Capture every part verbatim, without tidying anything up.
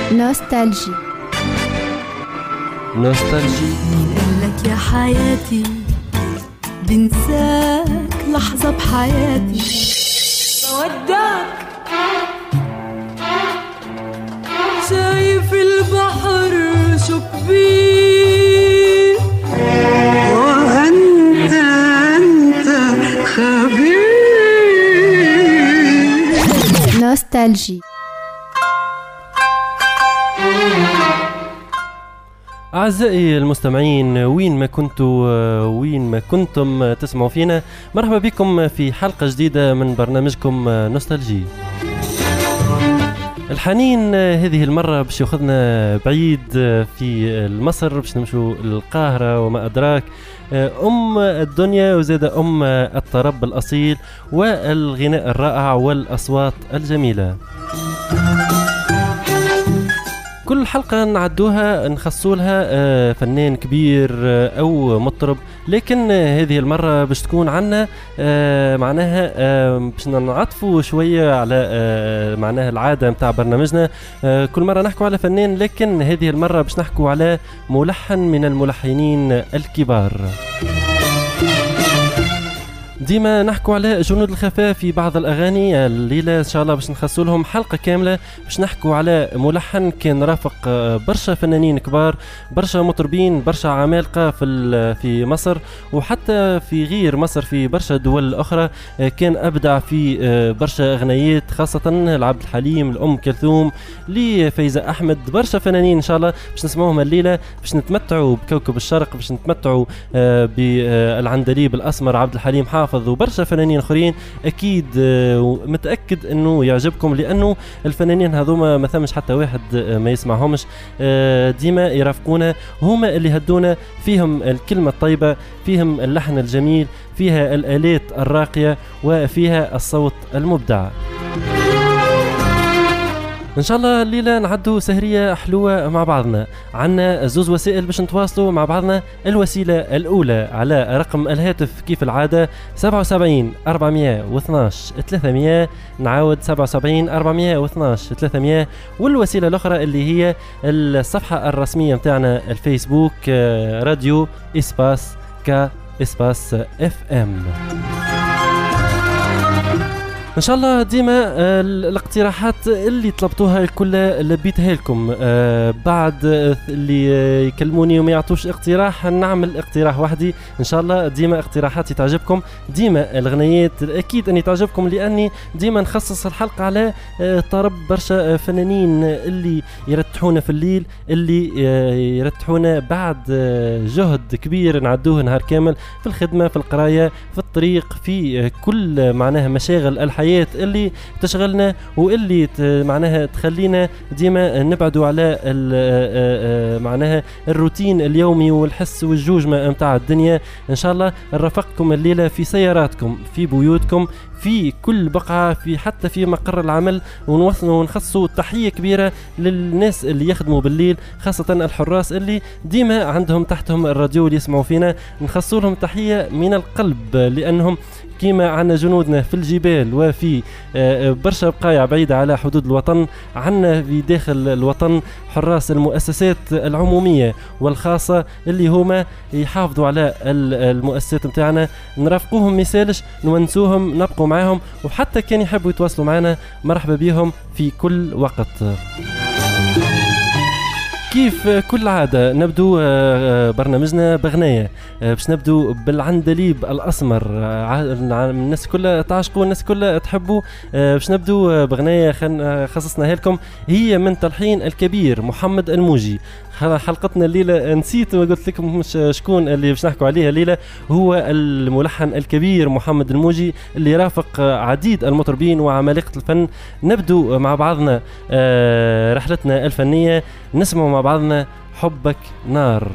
نوستالجي. نوستالجي لك يا حياتي بنساك لحظة بحياتي بودعك شايف البحر شو كبير وأنت أنت خبير. نوستالجي. أعزائي المستمعين، وين ما كنتوا وين ما كنتم تسمعوا فينا، مرحبا بكم في حلقة جديدة من برنامجكم نوستالجي. الحنين هذه المرة باش ياخذنا بعيد في مصر، باش نمشوا للقاهرة وما أدراك، أم الدنيا وزاد أم الطرب الأصيل والغناء الرائع والأصوات الجميلة. كل حلقة نعدوها نخصولها فنان كبير أو مطرب، لكن هذه المرة باش تكون عنا معناها باش نعطفوا شوية على معناها العادة متاع برنامجنا. كل مرة نحكوا على فنان، لكن هذه المرة باش نحكوا على ملحن من الملحنين الكبار. ديما نحكوا على جنود الخفاء في بعض الأغاني، الليلة إن شاء الله باش نخصوا لهم حلقة كاملة باش نحكوا على ملحن كان رافق برشا فنانين كبار، برشا مطربين، برشا عمالقة في في مصر وحتى في غير مصر، في برشا دول أخرى. كان أبدع في برشا أغنيات، خاصة العبد الحليم، الأم كلثوم، لفايزة أحمد، برشا فنانين إن شاء الله باش نسمعوهم الليلة، باش نتمتعوا بكوكب الشرق، باش نتمتعوا بالعندليب الأسمر عبد الحليم حافظ وبرشا فنانين اخرين. اكيد متاكد انه يعجبكم، لانه الفنانين هذوما ما ثمش حتى واحد ما يسمعهمش، ديما يرافقونا، هما اللي هدونا، فيهم الكلمه الطيبه، فيهم اللحن الجميل، فيها الالات الراقيه، وفيها الصوت المبدع. ان شاء الله الليله نعدوا سهريه حلوه مع بعضنا. عنا زوز وسائل باش نتواصلوا مع بعضنا. الوسيله الاولى على رقم الهاتف كيف العاده سبعة وسبعين أربعمية واثناش ثلاثمية، نعاود سبعة وسبعين أربعمية واثناش ثلاثمية. والوسيله الاخرى اللي هي الصفحه الرسميه متاعنا الفيسبوك، راديو اسباس كا اسباس اف ام. ان شاء الله ديما الاقتراحات اللي طلبتوها الكل لبيتها لكم. بعد اللي يكلموني وما يعطوش اقتراح، نعمل اقتراح وحدي ان شاء الله. ديما اقتراحاتي تعجبكم، ديما الاغنيات اكيد اني تعجبكم، لاني ديما نخصص الحلقه على طرب برشا فنانين اللي يرتحونا في الليل، اللي يرتحونا بعد جهد كبير نعدوه نهار كامل في الخدمه، في القرايه، في الطريق، في كل معناها مشاغل الحياه اللي تشغلنا، واللي معناها تخلينا ديما نبعدوا على معناها الروتين اليومي والحس والجوجمة متاع الدنيا. ان شاء الله نرافقكم الليلة في سياراتكم، في بيوتكم، في كل بقعة، في حتى في مقر العمل. ونخصوا تحية كبيرة للناس اللي يخدموا بالليل، خاصة الحراس اللي ديما عندهم تحتهم الراديو اللي يسمعوا فينا. نخصوا لهم تحية من القلب، لأنهم كيما عنا جنودنا في الجبال وفي برشا بقايا بعيدة على حدود الوطن، عنا في داخل الوطن حراس المؤسسات العمومية والخاصة اللي هما يحافظوا على المؤسسات متاعنا. نرافقوهم مثالش، نونسوهم، نبقوا معاهم، وحتى كان يحبوا يتواصلوا معنا مرحبا بهم في كل وقت. كيف كل عادة نبدو برنامجنا بغنية، باش نبدو بالعندليب الأسمر، الناس كلها تعشقوا، الناس كلها تحبوا. باش نبدو بغنية خصصناها لكم، هي من تلحين الكبير محمد الموجي. حلقتنا الليلة نسيت ما قلت لكم مش شكون اللي باش نحكوا عليها الليلة، هو الملحن الكبير محمد الموجي اللي رافق عديد المطربين وعمالقة الفن. نبدو مع بعضنا رحلتنا الفنية، نسمع مع بعضنا حبك نار.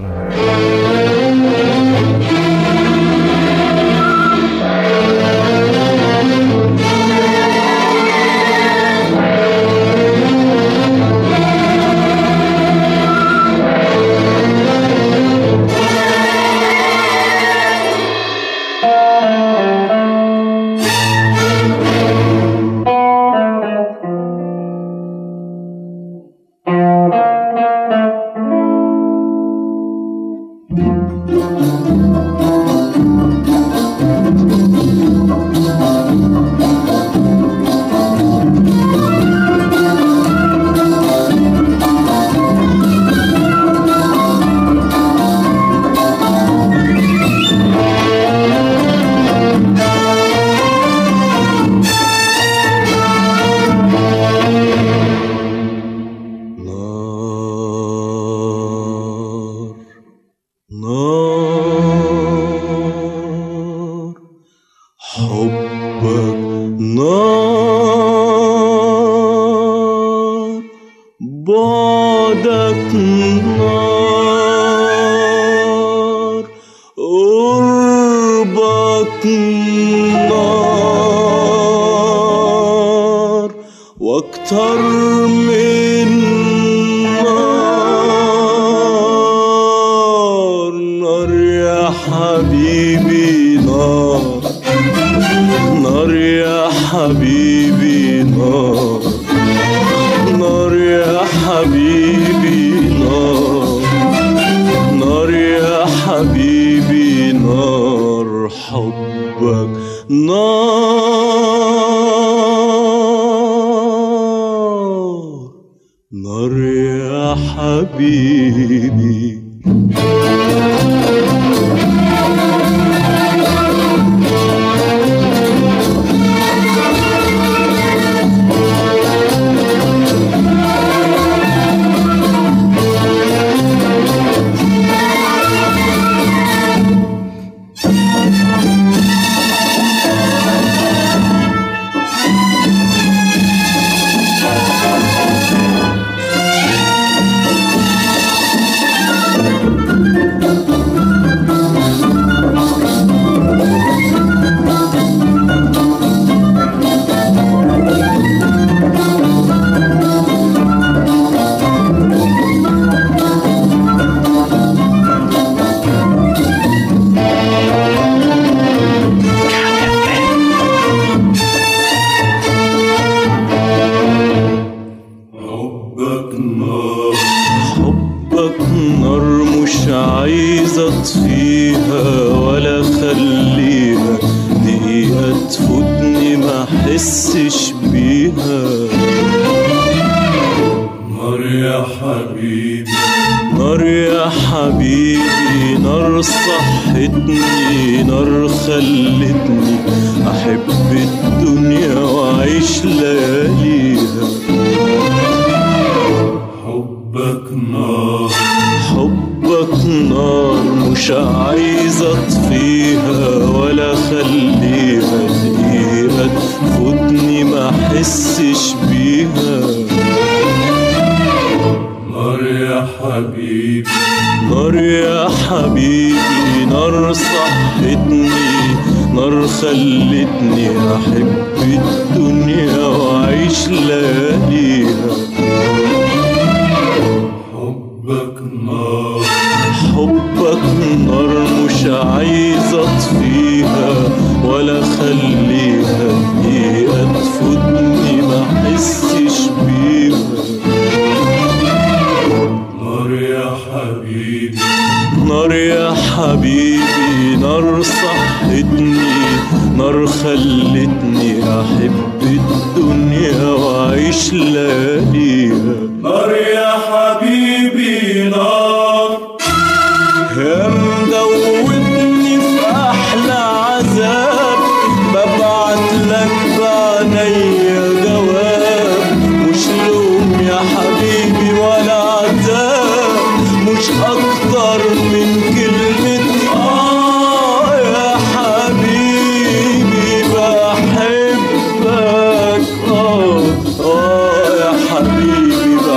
حبيبي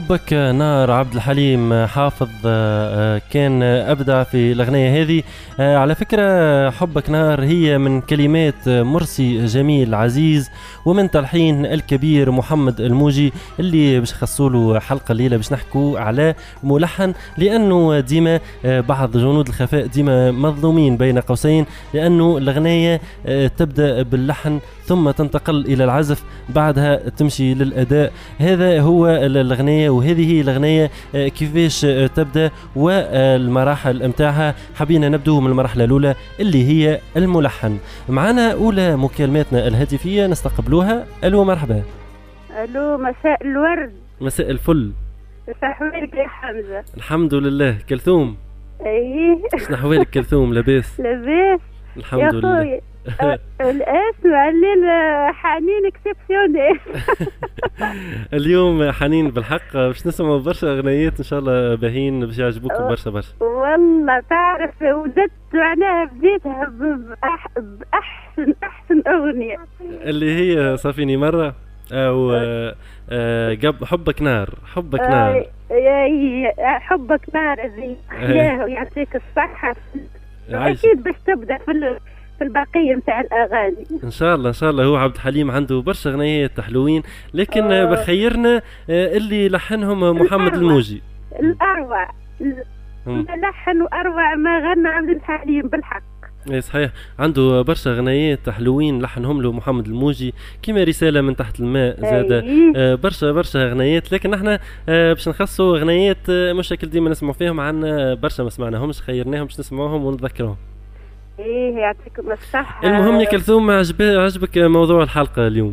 حبك نار عبد الحليم حافظ كان أبدع في الأغنية هذه. على فكرة حبك نار هي من كلمات مرسي جميل عزيز ومن تلحين الكبير محمد الموجي اللي باش خصوله حلقة الليلة باش نحكوا على ملحن، لأنه ديما بعض جنود الخفاء ديما مظلومين بين قوسين، لأنه الأغنية تبدأ باللحن ثم تنتقل إلى العزف بعدها تمشي للأداء. هذا هو الأغنية وهذه هي الأغنية كيفاش تبدأ والمراحل متاعها. حبينا نبدو من المرحلة الأولى اللي هي الملحن. معنا أولى مكالماتنا الهاتفية نستقبلوها. ألو مرحبا. ألو مساء الورد. مساء الفل. أحوالك يا حمزة؟ الحمد لله. كلثوم. أيه. شنو أحوالك كلثوم؟ لاباس؟ لاباس الحمد لله. يا أخوي اسمع الليل حنين اكسبسيوني. اليوم حنين بالحق باش نسمعوا برشا اغنيات ان شاء الله باهين باش يعجبوكم برشا برشا. والله تعرف وزدت معناها بديتها باحسن احسن اغنيه اللي هي صافيني مره او قبل حبك نار. حبك نار يا حبك نار زي احلاه ويعطيك الصحه. اكيد باش تبدا في في البقيه نتاع الاغاني ان شاء الله ان شاء الله. هو عبد الحليم عنده برشا اغنيات حلوين، لكن أوه. بخيرنا اللي لحنهم محمد الموجي الاروع لحن واروع ما غنى عبد الحليم بالحق. اي صحيح، عنده برشا اغنيات حلوين لحنهم له محمد الموجي كيما رساله من تحت الماء زاده. آه برشا برشا اغنيات، لكن احنا آه باش نخصوا اغنيات آه مش هكل ديما نسمعوا فيهم، عنا برشا ما سمعناهمش خيرناهم باش نسمعوهم ونذكرهم. ايه يعطيكم الصحه. المهم يا كلثوم عجبك موضوع الحلقه اليوم؟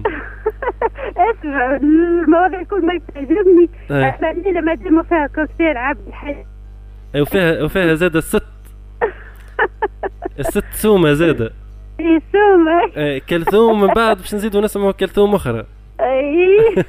اسمع المواضيع كل ما تعجبني الليله ما ديما فيها كونسير عبد الحليم وفيها وفيها زاده الست الست سومه زاده. اي سومه. آه كلثوم من بعد باش نزيدوا نسمعوا كلثوم اخرى. اي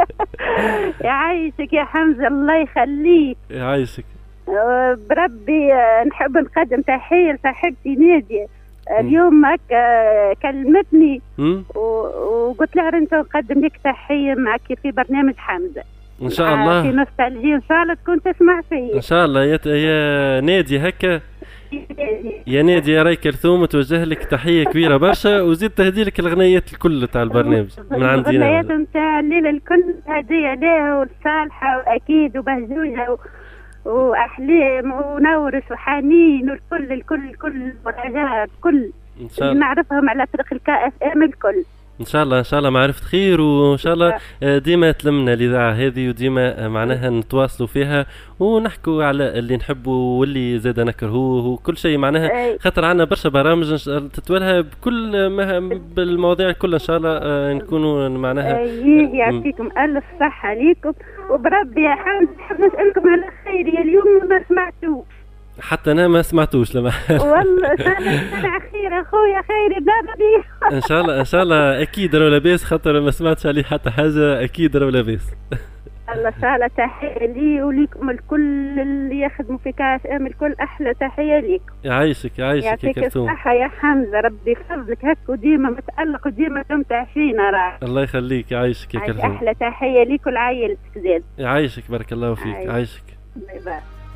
يعيشك يا حمزه الله يخليك. يعيشك بربي. نحب نقدم تحيه لصاحبتي ناديه اليوم هكا كلمتني وقلت لها انت نقدم لك تحيه معك في برنامج حمزه ان شاء الله في نوستالجي ان شاء الله تكون تسمع فيا ان شاء الله. يا يا نادي هكا يا نادي يا راي كلثوم توجه لك تحيه كبيره برشا، وزيد تهدي لك الاغنيات الكل تاع البرنامج من عندي. الاغنيات نتاع الليله الكل هديه لها والصالحه واكيد وبهجوجه واحلام ونورس وحنين والكل الكل الكل ورجاء الكل ان شاء الله نعرفهم على طريق الكا اف ام الكل ان شاء الله ان شاء الله معرفة خير، وان شاء الله ديما تلمنا الاذاعه هذه وديما معناها نتواصلوا فيها ونحكوا على اللي نحبوا واللي زاد نكرهوه وكل شيء معناها، خاطر عنا برشا برامج تتولها بكل بالمواضيع كلها ان شاء الله نكونوا معناها. يعطيكم الف صحه ليكم وبربي يا حمد. نحب نسالكم على خير يا اليوم ما سمعتوه حتى انا ما سمعتوش لما والله سنة خير اخويا خير بابي. ان شاء الله ان شاء الله اكيد راهو لاباس، خاطر ما سمعتش عليه حتى حاجه، اكيد راهو لاباس. الله تعالى تحيه لي وليكم الكل اللي يخدموا في كاس ام الكل، احلى تحيه ليكم. يعيشك يعيشك يا كلثوم. يعطيك الصحه يا حمزه، ربي يحفظك هك وديما متالق وديما تمتع فينا راه. الله يخليك يعيشك يا كلثوم. احلى تحيه ليك ولعائلتك زاد. يعيشك بارك الله فيك. يعيشك. باي باي.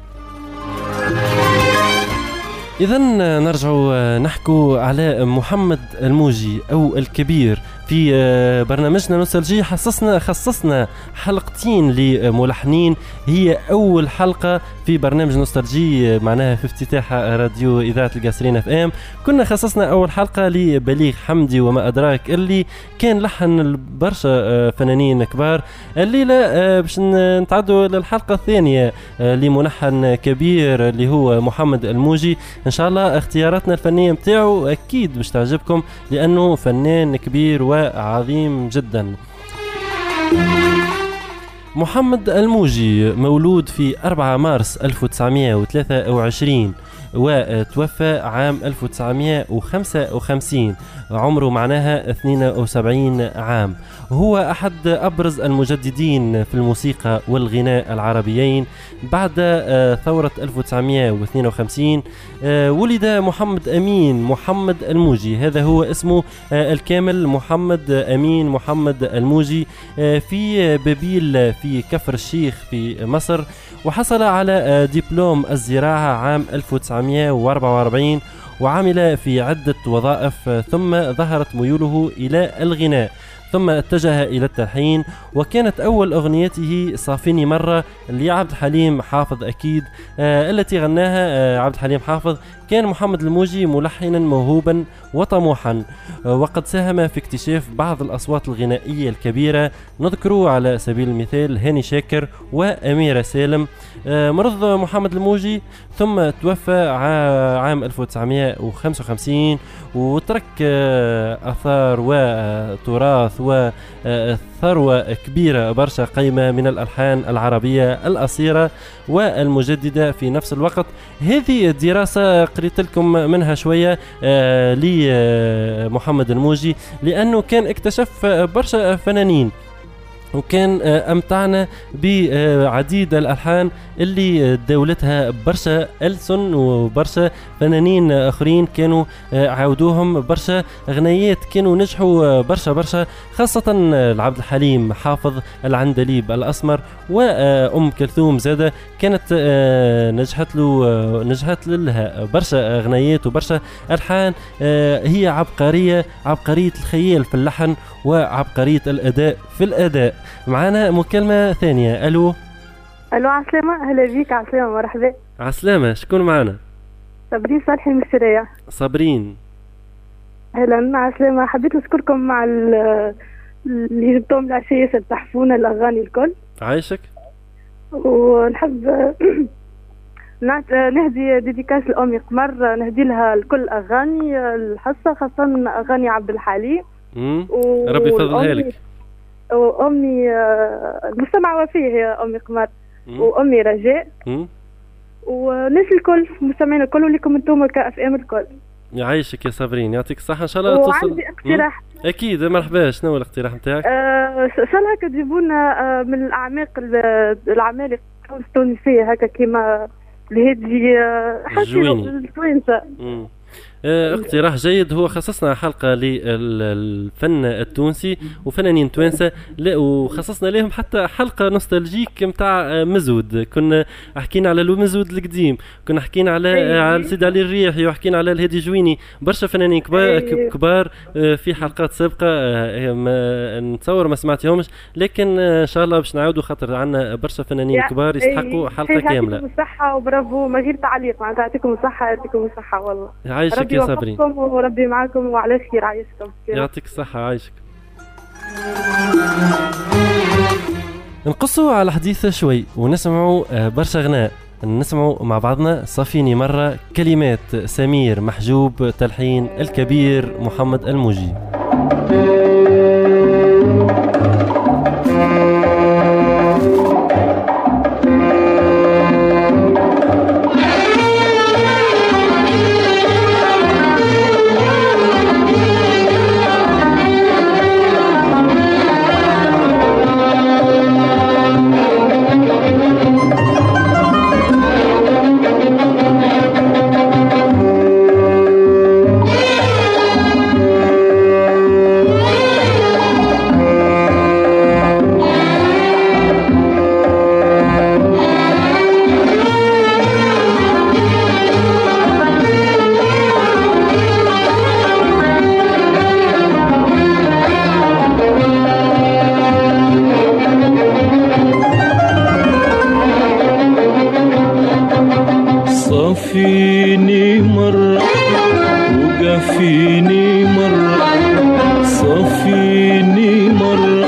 إذا نرجع نحكوا على محمد الموجي أو الكبير في برنامجنا نوستالجي. خصصنا خصصنا حلقتين لملحنين، هي أول حلقة في برنامج نوستالجي معناها في افتتاح راديو إذاعة القاسرين اف ام. كنا خصصنا أول حلقة لبليغ حمدي وما أدراك اللي كان لحن برشا فنانين كبار. الليلة باش نتعدوا للحلقة الثانية لملحن كبير اللي هو محمد الموجي. إن شاء الله اختياراتنا الفنية متاعه أكيد باش تعجبكم لأنه فنان كبير وعظيم جدا. محمد الموجي مولود في أربعة مارس ألف وتسعمائة وثلاثة وعشرين، وتوفى عام ألف وتسعمائة وخمسة وخمسين، عمره معناها اثنين وسبعين عام. هو أحد أبرز المجددين في الموسيقى والغناء العربيين. بعد ثورة ألف وتسعمائة واثنين وخمسين ولد محمد أمين محمد الموجي، هذا هو اسمه الكامل، محمد أمين محمد الموجي، في بابيل في كفر الشيخ في مصر، وحصل على دبلوم الزراعة عام ألف وتسعمائة وأربعة وأربعين، وعمل في عدة وظائف، ثم ظهرت ميوله إلى الغناء، ثم اتجه إلى التلحين، وكانت أول أغنيته صافيني مرة لعبد الحليم حافظ أكيد، آه التي غناها آه عبد الحليم حافظ. كان محمد الموجي ملحنا موهوبا وطموحا، آه وقد ساهم في اكتشاف بعض الأصوات الغنائية الكبيرة، نذكر على سبيل المثال هاني شاكر وأميرة سالم. آه مرض محمد الموجي ثم توفى عام ألف وتسعمائة وخمسة وخمسين، وترك آه أثار وتراث وثروة كبيرة برشا قيمة من الألحان العربية الأصيلة والمجددة في نفس الوقت. هذه الدراسة قريت لكم منها شوية آه لمحمد الموجي، لأنه كان اكتشف برشا فنانين، وكان أمتعنا بعديد الألحان اللي دولتها برشا ألسن وبرشا فنانين آخرين كانوا عاودوهم، برشا أغنيات كانوا نجحوا برشا برشا، خاصة العبد الحليم حافظ، العندليب الأسمر، وأم كلثوم زادة كانت نجحت له نجحت لها برشا أغنيات وبرشا ألحان. هي عبقرية، عبقرية الخيال في اللحن وعبقرية الأداء في الأداء. معنا مكالمة ثانية. ألو ألو عسلامة، هلا بيك. عسلامة، مرحبا. عسلامة، شكون معنا؟ صابرين صالحي من الشريعة. صابرين، هلا عسلامة. حبيت نشكركم مع اللي جبتهم العشية تحفونا الأغاني الكل. عايشك. ونحب نهدي ديديكاس لأمي قمر، نهدي لها الكل أغاني الحصة، خاصة أغاني عبد الحليم. و... ربي يفضلها لك. وأمي المستمع وفيه هي أمي قمر، وأمي رجاء، وناس الكل مستمعين الكل، ولكم انتم كاف ام الكل. يعيشك يا صابرين، يعطيك الصحة. إن شاء الله توصل. وعندي اقتراح. أكيد، مرحبا. شنو هو الاقتراح نتاعك؟ آه إن شاء الله هكا تجيبونا آه من الأعماق الأعمال التونسية هكا كيما الهادي حسي التوانسة. اقتراح جيد. هو خصصنا حلقة للفن التونسي وفنانين توانسة، وخصصنا لهم حتى حلقة نوستالجيك متاع مزود. كنا حكينا على المزود القديم، كنا حكينا على على سيد علي الريحي، وحكينا على الهادي جويني، برشا فنانين كبار كبار في حلقات سابقة نتصور ما سمعتيهمش، لكن ان شاء الله باش نعاودوا، خاطر عندنا برشا فنانين كبار يستحقوا حلقة كاملة. يعطيكم الصحة وبرافو، ما غير تعليق، معناتها يعطيكم الصحة يعطيكم الصحة والله. عايشك يا صابرين، وربي معكم وعلى خير. عايشكم، يعطيك الصحة. عايشك. نقصوا على الحديث شوي ونسمعوا برشا غناء. نسمعوا مع بعضنا صافيني مرة، كلمات سمير محجوب، تلحين الكبير محمد الموجي. صافيني مرة وقفيني مرة، صافيني مرة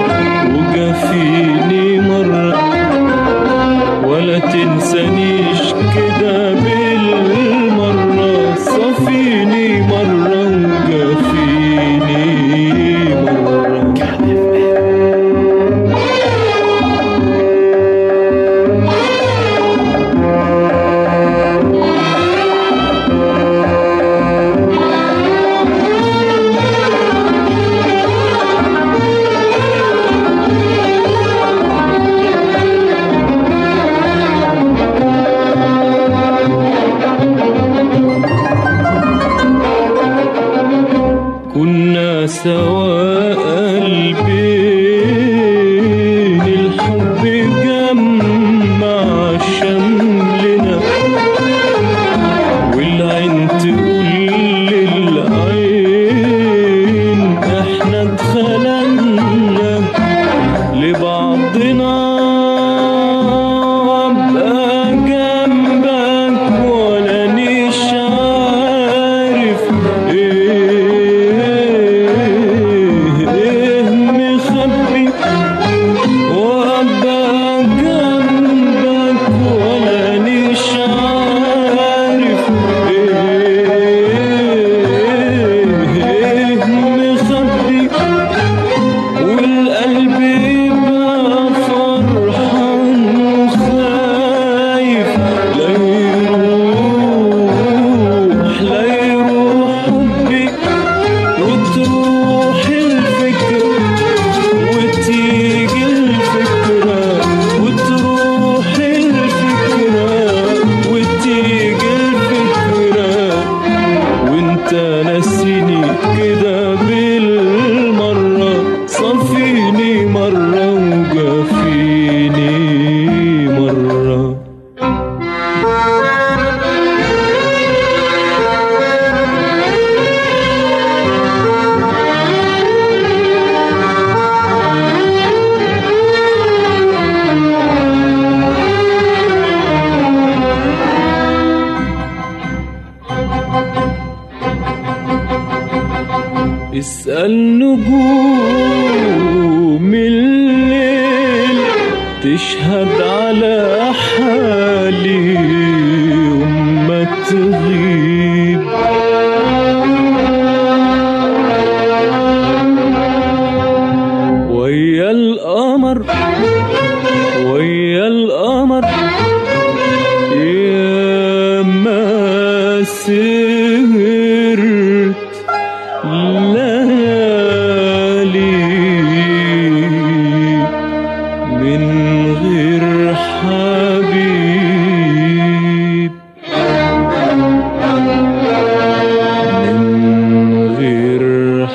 وقفيني مرة، ولا تنسانيش كده بالمرة، صافيني مرة وقفيني مرة. سوا قلبين الحب جمع شملنا والعين تقول للعين احنا اتخلقنا لبعضنا وابقى جنبك ولا نيش عارف ايه ايه مخبي وابقى جنبك ولا نيش عارف ايه ايه مخبي والقلب يبقى فرحان وخايف لا يروح لا يروح حبي وتروح الفكرة وتيجي الفكرة وتروح الفكرة وتيجي الفكرة وانت ناسيني كده بالمرة صفيني مرة وجافيني مرة. اسأل نجوم الليل تشهد على حالي يوم ما تغيب ويا القمر ويا القمر يا ما سهرت ليالي من غير حبيب من غير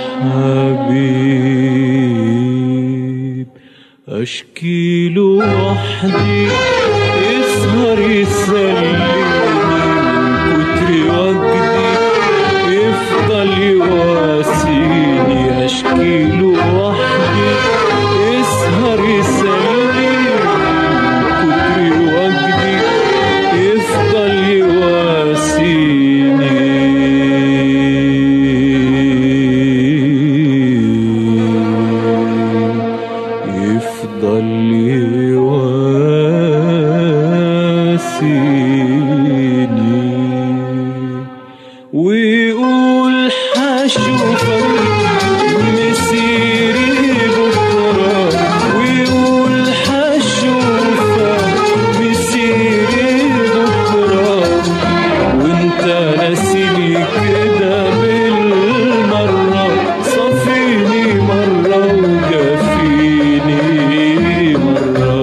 حبيب أشكي له وحدي يسهر يسليني من كتر وجدي يفضل يواسيني أشكي له وحدي يسهر يسليني من كتر وجدي يفضل يواسيني يفضل يواسيني ويقول حشوفك مسيري بكرة ويقول حشوفك مسيري بكرة وانت ناسيني كده بالمرة صفيني مرة وجافيني مرة.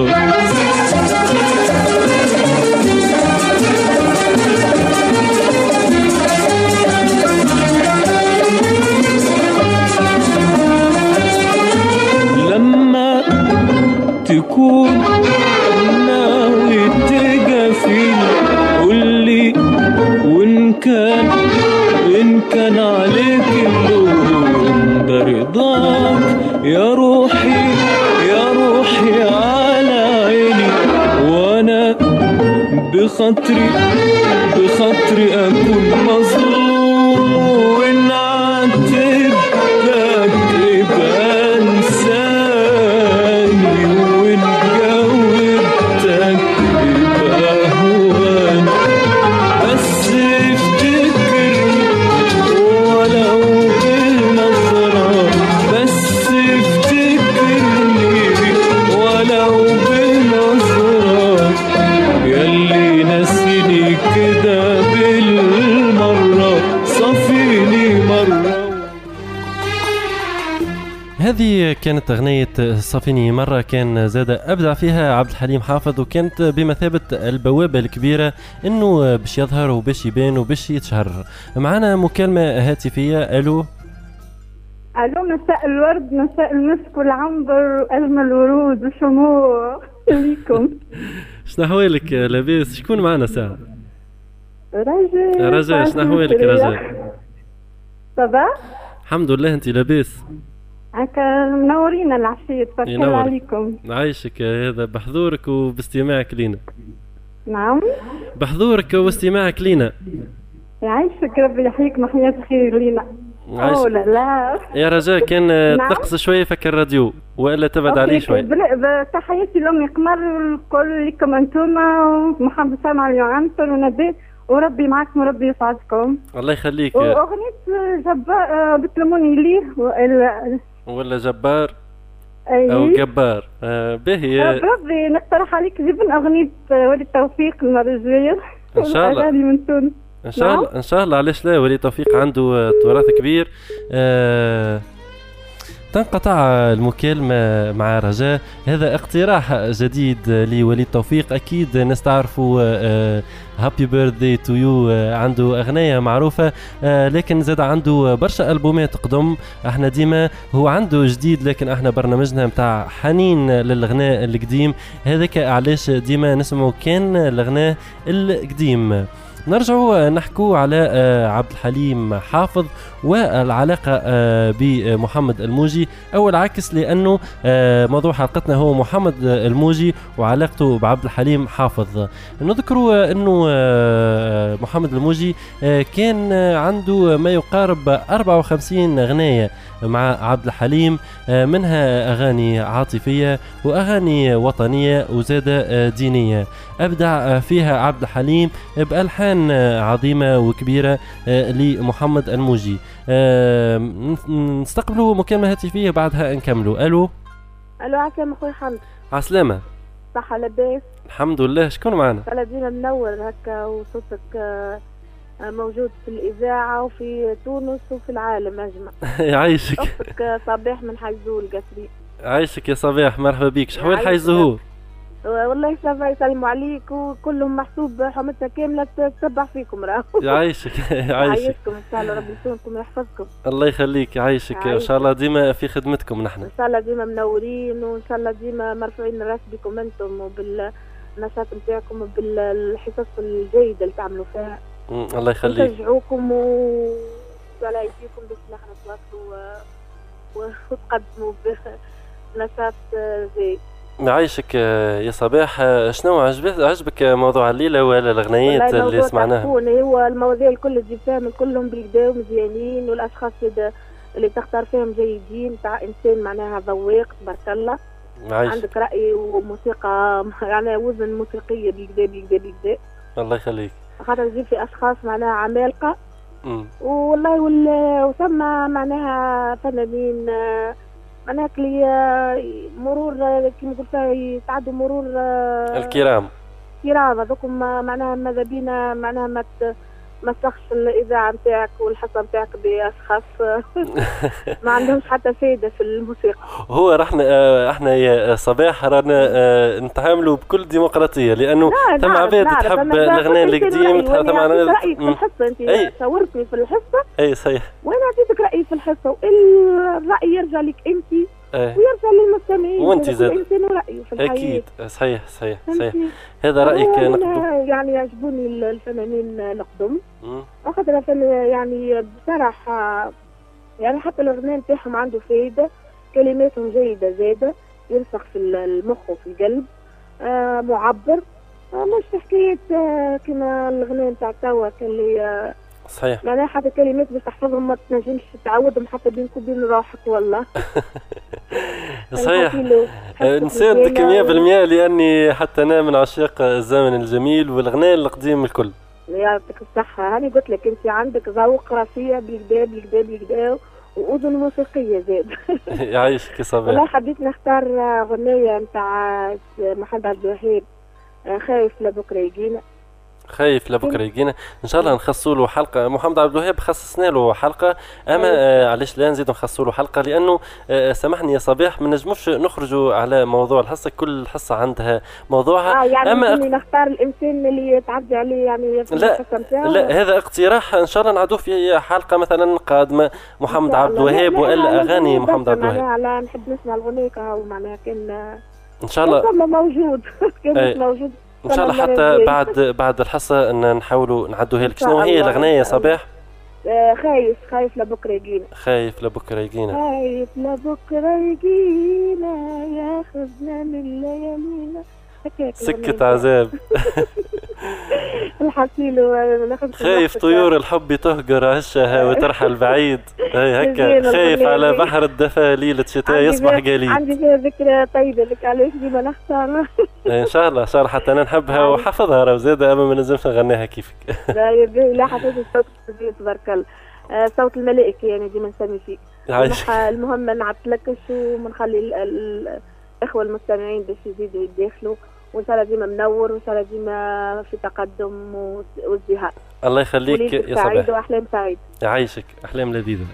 لما تكون ناوي تجافيني قولي وإن كان إن كان عليك اللوم ده رضاك يا روحي يا روحي على عيني وأنا بخاطري بخاطري أكون مظلوم وإن عاتبتك يبقى انساني وإن جاوبتك يبقى هواني بس افتكرني ولو بالنظرة بس افتكرني ولو بالنظرة ياللي ناسيني كده بالمرة صفيني مرة. هذه كانت أغنية صفيني مرة، كان زاد أبدع فيها عبد الحليم حافظ، وكانت بمثابة البوابة الكبيرة إنه باش يظهر وباش يبان وباش يتشهر. معنا مكالمة هاتفية. ألو الو مساء الورد مساء المسك والعنبر واجمل ورود وشموع ليكم. شنو احوالك لاباس؟ شكون معنا ساعه؟ رجاء رجاء شنو احوالك رجاء؟ صباح الحمد لله انت لاباس؟ هكا منورين العشيه تبارك عليكم. عايشك هذا بحضورك وباستماعك لينا. نعم بحضورك واستماعك لينا. يعيشك ربي يحييك محياة خير لينا. اوه لا لا يا رجاء كان تقص شويه فك الراديو والا تبعد عليه شويه. تحياتي لامي قمر والكل لكم انتوما ومحمد سامع اليوعنتر ونبات وربي معكم وربي يسعدكم. الله يخليك. واغنيه جبار بتلموني ليه ولا ولا جبار أيه. او جبار آه باهي. ربي نقترح عليك جيب اغنيه ولي التوفيق المره الجايه ان شاء الله من تونس. ان شاء الله ان شاء الله علاش لا. ولي توفيق عنده تراث كبير. آه تنقطع المكالمة مع رجاء. هذا اقتراح جديد لولي التوفيق. أكيد نستعرفوا هابي بيرثدي تو يو عنده أغنية معروفة آه لكن زاد عنده برشا ألبومات قدم. احنا ديما هو عنده جديد لكن احنا برنامجنا متاع حنين للغناء القديم. هذاك علاش ديما نسمعوا كان الغناء القديم. نرجعوا نحكوا على عبد الحليم حافظ والعلاقة بمحمد الموجي أو العكس لأنه موضوع حلقتنا هو محمد الموجي وعلاقته بعبد الحليم حافظ. نذكروا أنه محمد الموجي كان عنده ما يقارب أربعة وخمسين أغنية مع عبد الحليم منها أغاني عاطفية وأغاني وطنية وزادة دينية أبدع فيها عبد الحليم بألحان عظيمة وكبيرة لمحمد الموجي. نستقبلوا مكالمة هاتفية بعدها نكملوا. ألو ألو عسلامة أخوي حمد. عسلامة صحة لاباس؟ الحمد لله. شكون معنا؟ بلدينا منور هكا وصوتك موجود في الإذاعة وفي تونس وفي العالم أجمع. يعيشك. أختك صباح من حيزول قصري. عايشك يا صباح مرحبا بيك. شحوال حي الزهور؟ والله سافا يسلموا عليك وكلهم محسوب حمتنا كاملة تتبع فيكم راهو. يعيشك يعيشك. يعيشكم إن شاء الله ربي يسلمكم ويحفظكم. الله يخليك. يعيشك إن شاء الله ديما في خدمتكم نحن. إن شاء الله ديما منورين وإن شاء الله ديما مرفوعين الراس بكم أنتم وبالنشاط نتاعكم وبالحصص الجيدة اللي تعملوا فيها. الله يخليك. نشجعوكم وعلى يديكم باش نحن نتواصلوا وتقدموا بنشاط جيد. معايشك يا صباح. شنو عجبك عجبك موضوع الليله ولا الاغنيات اللي سمعناها؟ هو المواضيع الكل تجيب فيهم كلهم بالكدا ومزيانين والاشخاص اللي تختار فيهم جيدين تاع انسان معناها ذواق تبارك الله. معايش. عندك راي وموسيقى يعني وزن موسيقيه بالكدا بالكدا بالكدا. الله يخليك. خاطر تجيب في اشخاص معناها عمالقه والله وثم معناها فنانين معناها كلي مرور كما قلت يتعدوا مرور الكرام كرام هذوكم معناها ماذا بينا معناها ما ما تسخش الاذاعه نتاعك والحصه نتاعك باشخاص ما عندهمش حتى فايده في الموسيقى. هو رحنا احنا يا صباح رانا نتعاملوا بكل ديمقراطيه لانه ثم عباد تحب الاغنيه القديم ثم انا رايي في الحصه انت شاورتني في الحصه. اي صحيح. وانا اعطيتك رايي في الحصه والراي يرجع لك انت أيه. ويرجع للمستمعين وانت زاد الانسان ورايه في الحياه. اكيد صحيح صحيح صحيح. هذا رايك نقبل. يعني يعجبوني الفنانين القدم اخذنا فن يعني بصراحه يعني حتى الاغنيه نتاعهم عنده فايده كلماتهم جيده زاده يرسخ في المخ وفي القلب آه معبر آه مش حكايه آه كما الاغنيه نتاع توا اللي آه صحيح معناها حتى كلمات باش تحفظهم ما تنجمش تعودهم حتى بينك وبين روحك والله. صحيح. نصدقك مية بالمية لاني حتى انا من عشاق الزمن الجميل والاغنيه القديم الكل. يعطيك الصحه. هاني قلت لك انت عندك ذوق رفيع بالكدا بالكدا بالكدا واذن موسيقيه زاد. يعيشك يا صباح. والله حبيت نختار اغنيه نتاع محمد عبد الوهاب خايف لبكره يجينا. خايف لبكره يجينا ان شاء الله نخصوا له حلقه. محمد عبد الوهاب خصصنا له حلقه، اما آه علاش لا نزيدوا نخصوا له حلقه؟ لانه آه سامحني يا صباح ما نجموش نخرجوا على موضوع الحصه، كل حصه عندها موضوعها. اه يعني اما أق... نختار الانسان اللي تعدي عليه يعني في لا لا هذا اقتراح ان شاء الله نعدوه في حلقه مثلا قادمه محمد عبد الوهاب والا اغاني محمد عبد الوهاب. معناها نحب نسمع الاغنيه كهو معناها كان ان شاء الله كان موجود كان موجود ان شاء الله حتى بعد بعد الحصه ان نحاولوا نعدوها لك. شنو هي الاغنيه يا صباح؟ آه خايف خايف لبكره يجينا. خايف لبكره يجينا. خايف لبكره يجينا ياخذنا من ليالينا. سكة عذاب. الحصيل خايف طيور الحب تهجر عشها وترحل بعيد. هي هكا خايف على بحر الدفا ليلة شتاء يصبح جليد. عندي فيها ذكرى طيبة لك علاش ديما نختارها. ان شاء الله ان شاء الله حتى انا نحبها وحفظها راه زاده، اما ما نجمش نغنيها كيفك. لا يبي لا حفظت الصوت تبارك الله. صوت الملائكة يعني ديما نسمي فيه. المهم نعطلكش ونخلي الاخوة المستمعين باش يزيدوا يدخلوا، وان شاء الله ديما منور وان شاء الله ديما في تقدم وازدهار. الله يخليك يا صباح. سعيد واحلام سعيد. يعيشك احلام لذيذه.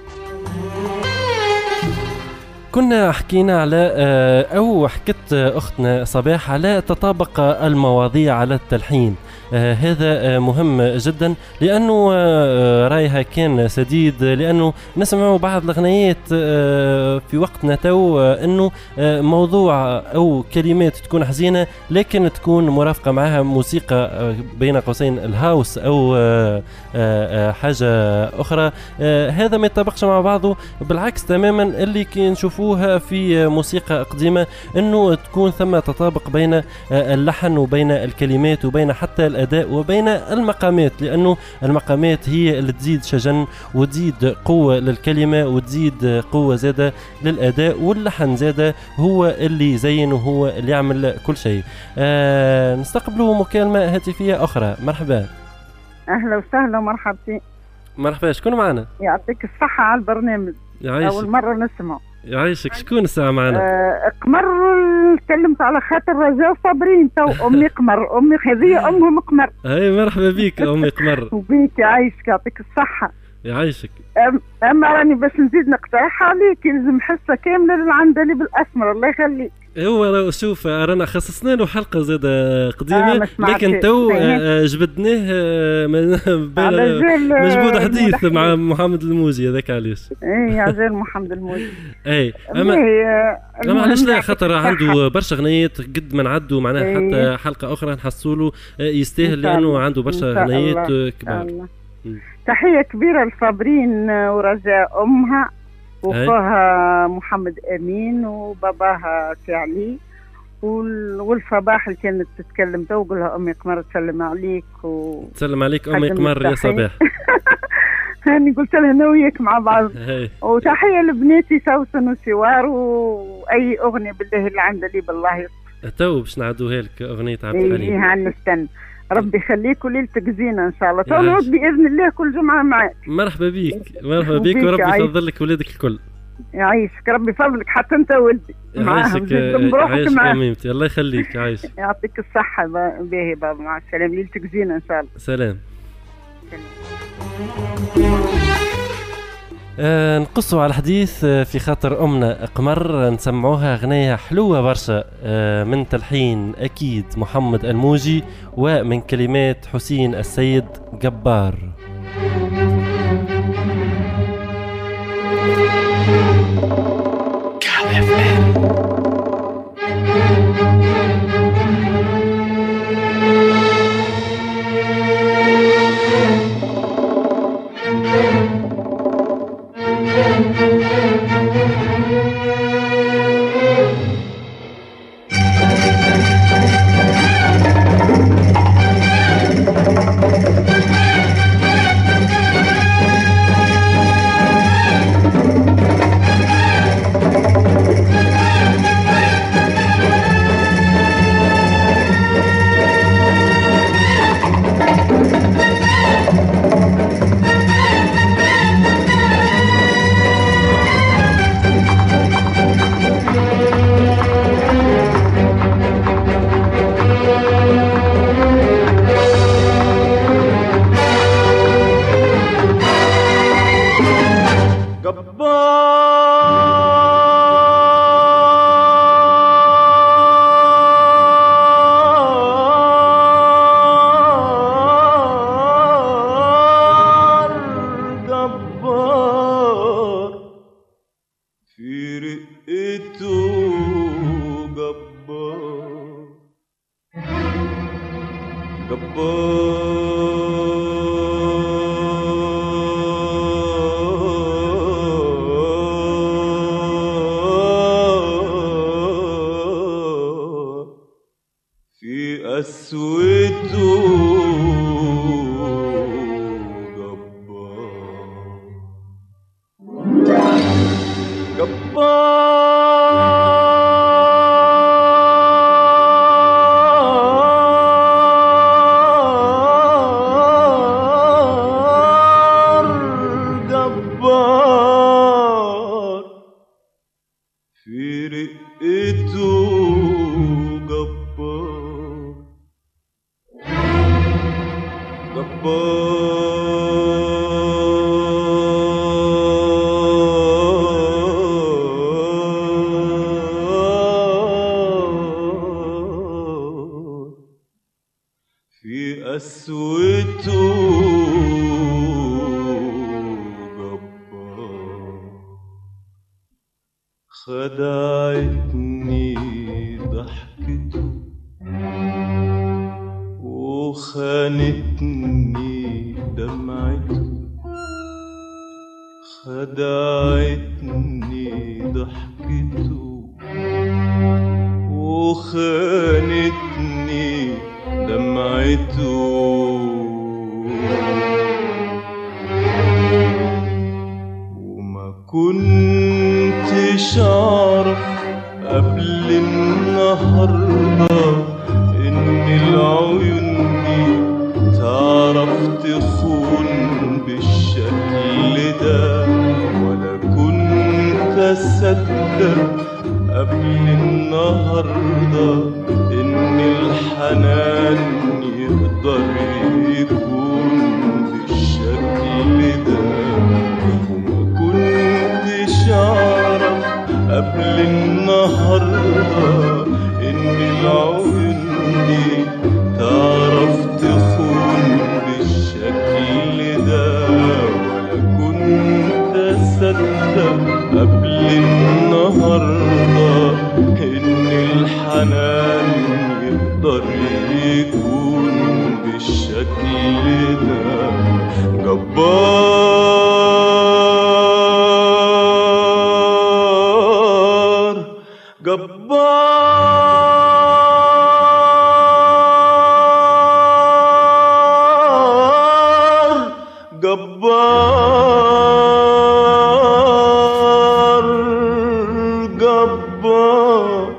كنا حكينا على او حكت اختنا صباح على تطابق المواضيع على التلحين. آه هذا آه مهم جدا لأنه آه رايها كان سديد، لأنه نسمع بعض الأغنيات آه في وقتنا تو آه أنه آه موضوع أو كلمات تكون حزينة لكن تكون مرافقة معها موسيقى آه بين قوسين الهاوس أو آه آه حاجة أخرى. آه هذا ما يتطابقش مع بعضه، بالعكس تماما اللي نشوفوها في موسيقى قديمة أنه تكون ثم تطابق بين آه اللحن وبين الكلمات وبين حتى الأداء وبين المقامات، لأنه المقامات هي اللي تزيد شجن وتزيد قوة للكلمة وتزيد قوة زادة للأداء، واللحن زادة هو اللي يزين وهو اللي يعمل كل شيء. آه نستقبلوا مكالمة هاتفية أخرى. مرحبا. أهلا وسهلا ومرحبتين. مرحبا. شكون معنا؟ يعطيك الصحة على البرنامج. يعيشك. أول مرة نسمع. يعيشك. شكون الساعة معنا؟ آه قمر تكلمت على خاطر رجاء صابرين تو أمي قمر. أمي هذه أمهم قمر. أي مرحبا بيك أمي قمر. وبيك يعيشك يعطيك الصحة. يعيشك. أم أما راني باش نزيد نقترح عليك يلزم حصة كاملة للعندليب الأسمر. الله يخليك. هو شوف رانا خصصنا له حلقه زاده قديمه آه لكن تو آه جبدناه مجبود حديث مع محمد الموجي هذاك علاش. اي يا زين محمد الموجي. اي اما اما علاش لا خاطر عنده برشا اغنيات قد ما نعدوا معناها حتى حلقه اخرى نحصلوا له يستاهل لانه عنده برشا اغنيات كبار. تحيه كبيره لصابرين ورجاء امها وفاها محمد أمين وباباها كعلي والصباح اللي كانت تتكلم تو قولها أمي قمر تسلم عليك و... تسلم عليك أمي قمر يا صباح. هاني قلت لها أنا وياك مع بعض. وتحية لبناتي سوسن وسوار وأي أغنية بالله اللي عندها لي بالله يصف. تو باش نعدوها لك أغنية عبد الحليم. إيه هنستنى. ربي يخليك وليلتك زينة إن شاء الله. تو نعود بإذن الله كل جمعة معك. مرحبا بيك. مرحبا بيك وربي يفضل لك ولادك الكل. يعيشك ربي يفضلك حتى أنت ولدي. يعيشك يعيشك أميمتي. الله يخليك. يعيش. يعطيك الصحة باهي بابا. مع السلامة. ليلتك زينة إن شاء الله. سلام. آه نقصوا على الحديث في خاطر أمنا قمر نسمعوها غنية حلوة برشا آه من تلحين أكيد محمد الموجي ومن كلمات حسين السيد جبار. جبار جبار في رقته جبار جبار في قسوته جبار جبار في رقته جبار جبار في قسوته جبار خدعتني ضحكته وخانتني دمعته خدعتني ضحكته وخانتني دمعته وما كنتش أعرف قبل النهارده إن العيون دي تعرف تخون بالشكل ده ولا كنت أصدق قبل النهارده إن الحنان يقدر يكون بالشكل ده وما كنتش أعرف قبل النهارده إن العيون دي تعرف تخون بالشكل ده ولا كنت أصدق قبل النهارده إن الحنان يقدر يكون بالشكل ده جبار جبار جبار جبار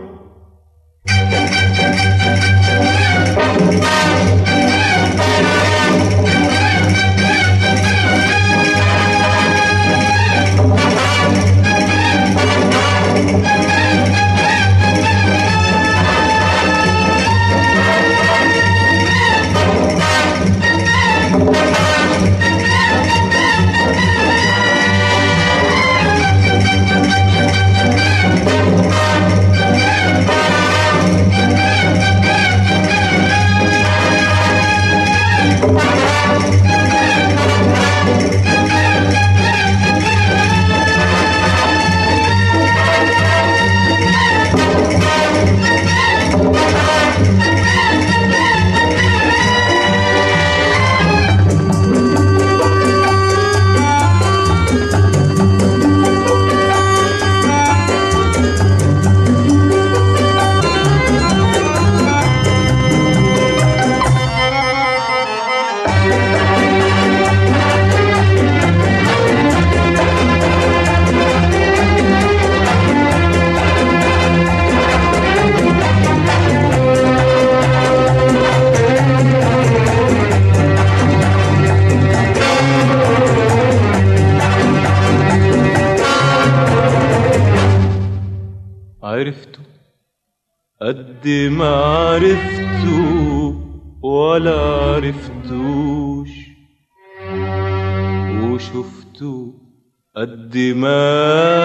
عرفته قد ما عرفته ولا عرفتوش وشفته قد ما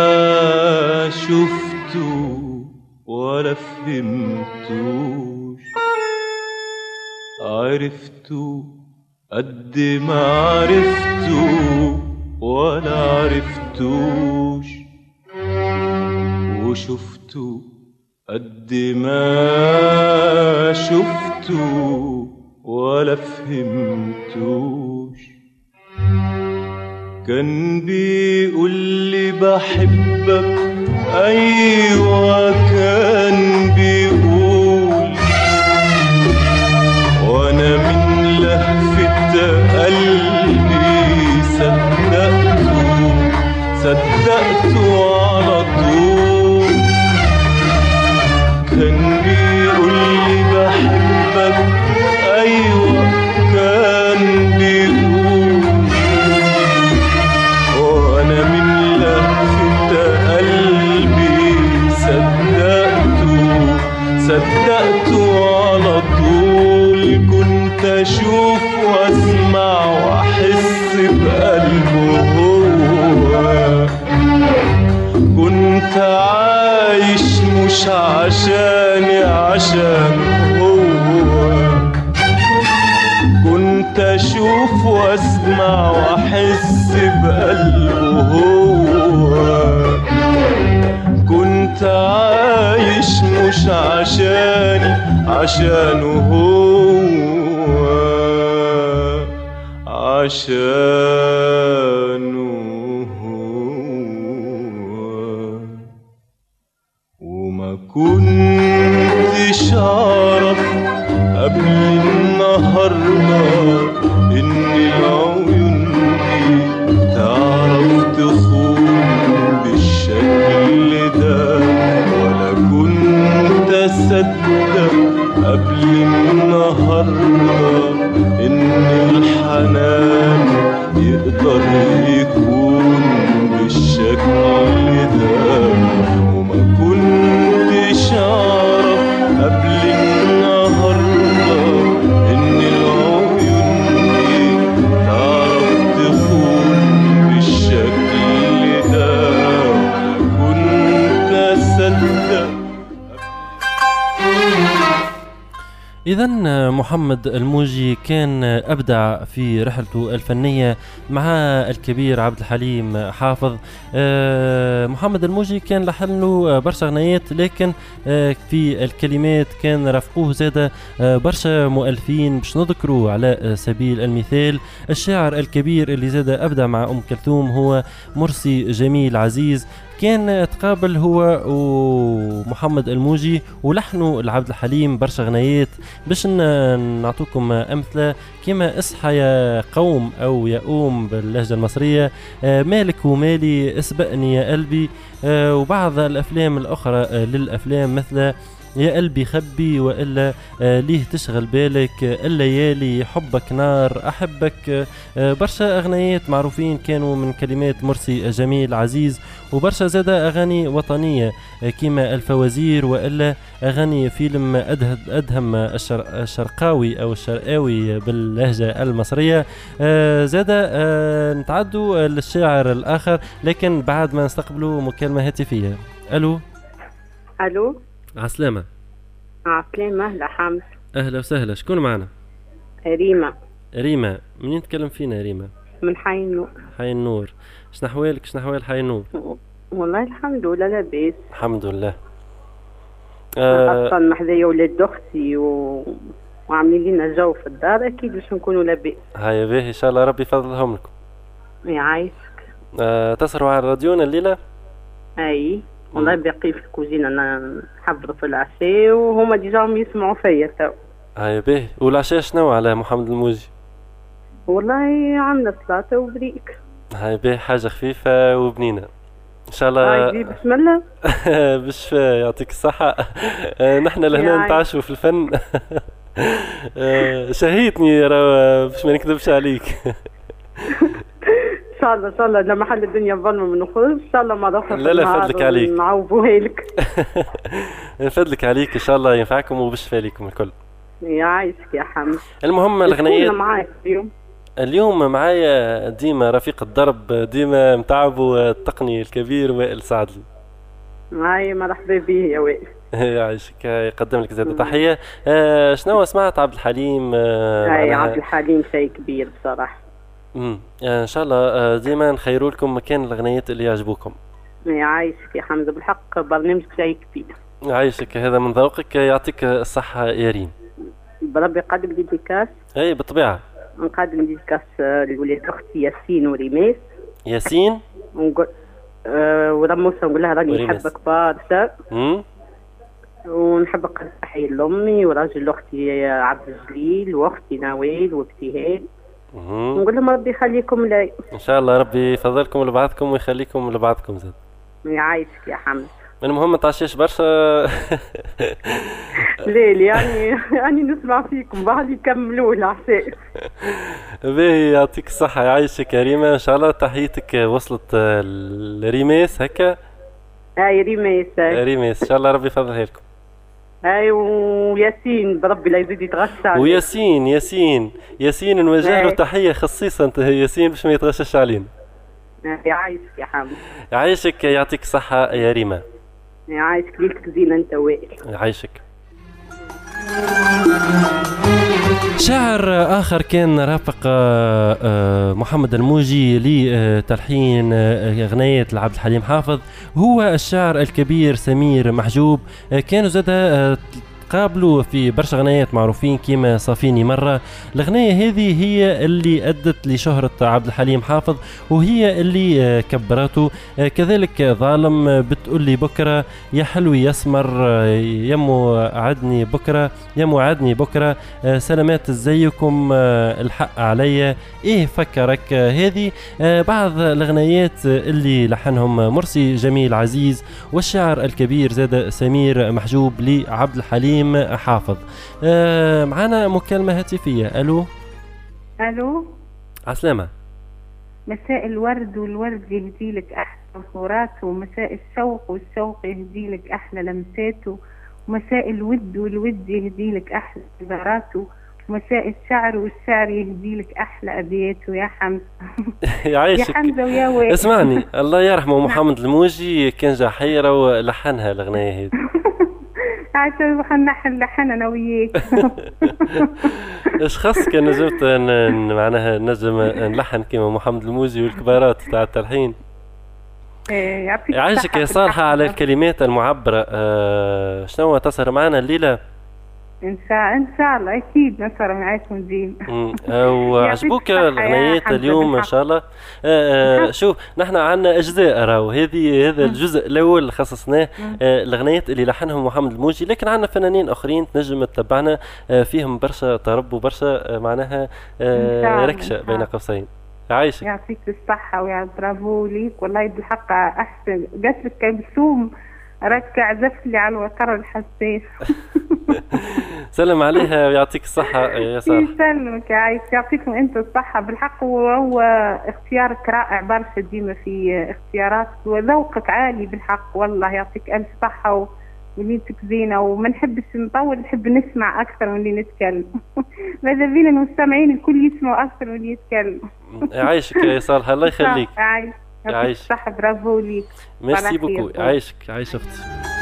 شفته ولا فهمتوش، عرفته قد ما عرفته ولا عرفتوش، وشفته قد ما شفته ولا فهمتوش. كان بيقول لي بحبك، أيوة كان بيقول، وأنا من لهفة قلبي صدقته صدقته على طول. كان بيقول لي بحبك، أيوة كان بيقول، وأنا من لهفة قلبي صدقته صدقته على طول. كنت أشوف وأسمع وأحس بقلبه هو، كنت عايش مش عشاني عشان هو. كنت أشوف وأسمع وأحس بقلبه هو، كنت عايش مش عشاني عشانه هو، عشانه هو. وما كنتش أعرف قبل النهاردة إن العيون دي تعرف تخون بالشكل ده، ولا كنت أصدق قبل النهاردة إن الحنان يقدر يكون بالشكل ده. وما كنتش أعرف قبل النهاردة إن العيون دي تعرف تخون بالشكل ده، كنت أصدق. إذن محمد الموجي كان أبدع في رحلته الفنية مع الكبير عبد الحليم حافظ. محمد الموجي كان لحن له برشا غنيات، لكن في الكلمات كان رافقوه زادة برشا مؤلفين. باش نذكروا على سبيل المثال الشاعر الكبير اللي زادة أبدع مع أم كلثوم هو مرسي جميل عزيز. كان تقابل هو ومحمد الموجي ولحنوا العبد الحليم برشا غنيات. باش نعطوكم أمثلة كما اصحى يا قوم أو يا أم باللهجة المصرية، مالك ومالي، اسبقني يا قلبي، وبعض الأفلام الأخرى للأفلام مثل يا قلبي خبي، وإلا ليه تشغل بالك، الليالي، حبك نار، أحبك. برشا أغنيات معروفين كانوا من كلمات مرسي جميل عزيز، وبرشا زادة أغاني وطنية كما الفوازير، وإلا أغاني فيلم أدهم الشرقاوي أو الشرقاوي باللهجة المصرية. زادة نتعدوا للشاعر الآخر، لكن بعد ما نستقبلوا مكالمة هاتفية. ألو ألو، عسلامة. عسلامة، أهلا حمد. أهلا وسهلا، شكون معنا؟ ريما. ريما، منين تكلم فينا ريما؟ من حي النور. حي النور، شنو أحوالك؟ شنو أحوال حي النور؟ والله الحمد لله لاباس. الحمد لله. أه أصلا محذية ولاد أختي و... وعاملين لنا جو في الدار، أكيد باش نكونوا لاباس. هيا باهي، إن شاء الله ربي يفضلهم لكم. يعيشك. أه تسهروا على الراديون الليلة؟ أي والله باقي في الكوزينة أنا نحضر في العشاء وهما ديجاهم يسمعوا فيا تو. هيا باهي، والعشاء شنو على محمد الموجي؟ والله عملنا سلطة وبريك. هيا باهي، حاجة خفيفة وبنينة ان شاء الله. بسم الله. بالشفاء، يعطيك الصحة. نحن لهنا نتعشوا في الفن. شهيتني راه باش ما نكذبش عليك. ان شاء الله ان شاء الله لما حل الدنيا ظلمه من نخرج ان شاء الله ما دخل. لا لا فضلك عليك، نعوضوها لك. فضلك عليك ان شاء الله ينفعكم وبالشفاء لكم الكل. يعيشك يا حمد. المهم الغنيات معاك اليوم. اليوم معايا ديما رفيق الدرب، ديما متعبوا التقني الكبير وائل سعدلي. معايا مرحبا به يا وائل. يعيشك، يقدم لك زاد تحية. آه شنو سمعت عبد الحليم؟ آه هاي عبد الحليم شيء كبير بصراحة. امم آه ان شاء الله آه ديما نخيروا لكم مكان الأغنيات اللي يعجبوكم. يعيشك يا حمزة، بالحق برنامجك شيء كبير. يعيشك، هذا من ذوقك، يعطيك الصحة يا ريم. بربي قدم ديديكاس. اي بالطبيعة. نقدم ديديكاس لولاد اختي ياسين وريماس. ياسين ونقول أه ورموسة نقول لها راني نحبك برشا. امم ونحب نقدم تحية لأمي وراجل أختي عبد الجليل وأختي نوال وابتهال. نقول لهم ربي يخليكم لي. إن شاء الله ربي يفضلكم لبعضكم ويخليكم لبعضكم زاد. يعيشك يا حمد. المهم ما تعشيش برشا. ليل يعني يعني نسمع فيكم بعد يكملوا العشاء. باهي يعطيك الصحة، يعيشك يا ريما. إن شاء الله تحيتك وصلت لريماس هكا. هاي ريماس. ريماس إن شاء الله ربي يفضلها لكم. هاي وياسين بربي لا يزيد يتغشى. وياسين ياسين ياسين نوجه له تحية خصيصا ياسين باش ما يتغشش علينا. يعيشك يا حمد. يعيشك، يعطيك الصحة يا ريما. يعيشك، ليلتك زينة انت وائل. يعيشك. شاعر آخر كان رافق محمد الموجي لتلحين أغنية لعبد الحليم حافظ هو الشاعر الكبير سمير محجوب. كانوا زاد قابلوا في برشا غنايات معروفين كيما صافيني مرة. الغناية هذه هي اللي أدت لشهرة عبد الحليم حافظ وهي اللي كبرته. كذلك ظالم بتقول لي بكرة، يا حلوي يسمر، يمو عدني بكرة، يمو عدني بكرة، سلامات ازيكم، الحق عليا، ايه فكرك. هذه بعض الغنايات اللي لحنهم مرسي جميل عزيز والشاعر الكبير زاد سمير محجوب لعبد الحليم حافظ. آه معنا مكالمة هاتفية. ألو ألو عسلامة. مساء الورد والورد يهديلك أحلى صورات، ومساء الشوق والشوق يهديلك أحلى لمساته، ومساء الود والود يهديلك أحلى عباراته، ومساء الشعر والشعر يهديلك أحلى أبياته. يا حمزة. يعيشك. يا حمزة ويا وائل. اسمعني الله يرحمه محمد الموجي كان جا حيرة ولحنها الأغنية هذه. عشان نحن لحن انا وياك. ايش خاصك نجمت معناها نجم نلحن كيما محمد الموجي والكبارات تاع التلحين. يعيشك يا صالحة على الكلمات المعبرة. آه شنو تسهر معنا الليلة؟ ان شاء ان شاء الله اكيد نسهر معاكم ديما. وعجبوك الاغنيات اليوم ان شاء الله؟ آه شوف نحن عندنا اجزاء راهو، هذه هذا الجزء الاول اللي خصصناه آه الاغنيات اللي لحنهم محمد الموجي، لكن عندنا فنانين اخرين تنجم تتبعنا آه فيهم برشا طرب وبرشا آه معناها آه ركشه بين قوسين. عايشك. يعطيك الصحه ويا برافو ليك والله بالحق احسن. قالت لك كلثوم راك عزفت لي على الوتر الحساس. سلم عليها ويعطيك الصحة يا صالح. يسلمك يا عايش، يعطيكم انت الصحة بالحق. وهو اختيارك رائع برشا ديما في اختياراتك وذوقك عالي بالحق والله. يعطيك ألف صحة ونيتك زينة، وما نحبش نطول، نحب نسمع أكثر من اللي نتكلم. ماذا بينا المستمعين الكل يسمعوا أكثر من اللي يتكلم. يعيشك يا صالح الله يخليك. عايش. يعطيك الصحة برافو ليك. ميرسي بوكو. عايشك عايش اختي.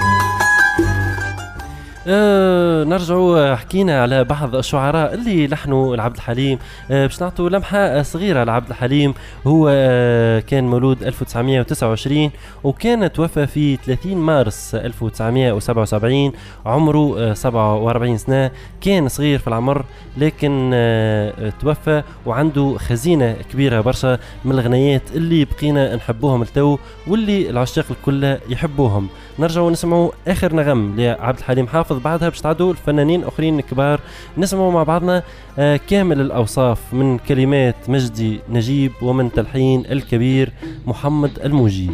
أه نرجعوا حكينا على بعض الشعراء اللي لحنوا لعبد الحليم. أه باش نعطوا لمحة صغيرة لعبد الحليم. هو أه كان مولود ألف وتسعمائة وتسعة وعشرين وكان توفى في ثلاثين مارس ألف وتسعمائة وسبعة وسبعين، عمره أه سبعة وأربعين سنة. كان صغير في العمر لكن أه توفى وعنده خزينة كبيرة برشا من الغنيات اللي بقينا نحبوهم التو واللي العشاق الكل يحبوهم. نرجعوا نسمعوا آخر نغم لعبد الحليم حافظ، بعدها باش تعدوا الفنانين اخرين كبار. نسمعوا مع بعضنا آه كامل الاوصاف من كلمات مجدي نجيب ومن تلحين الكبير محمد الموجي.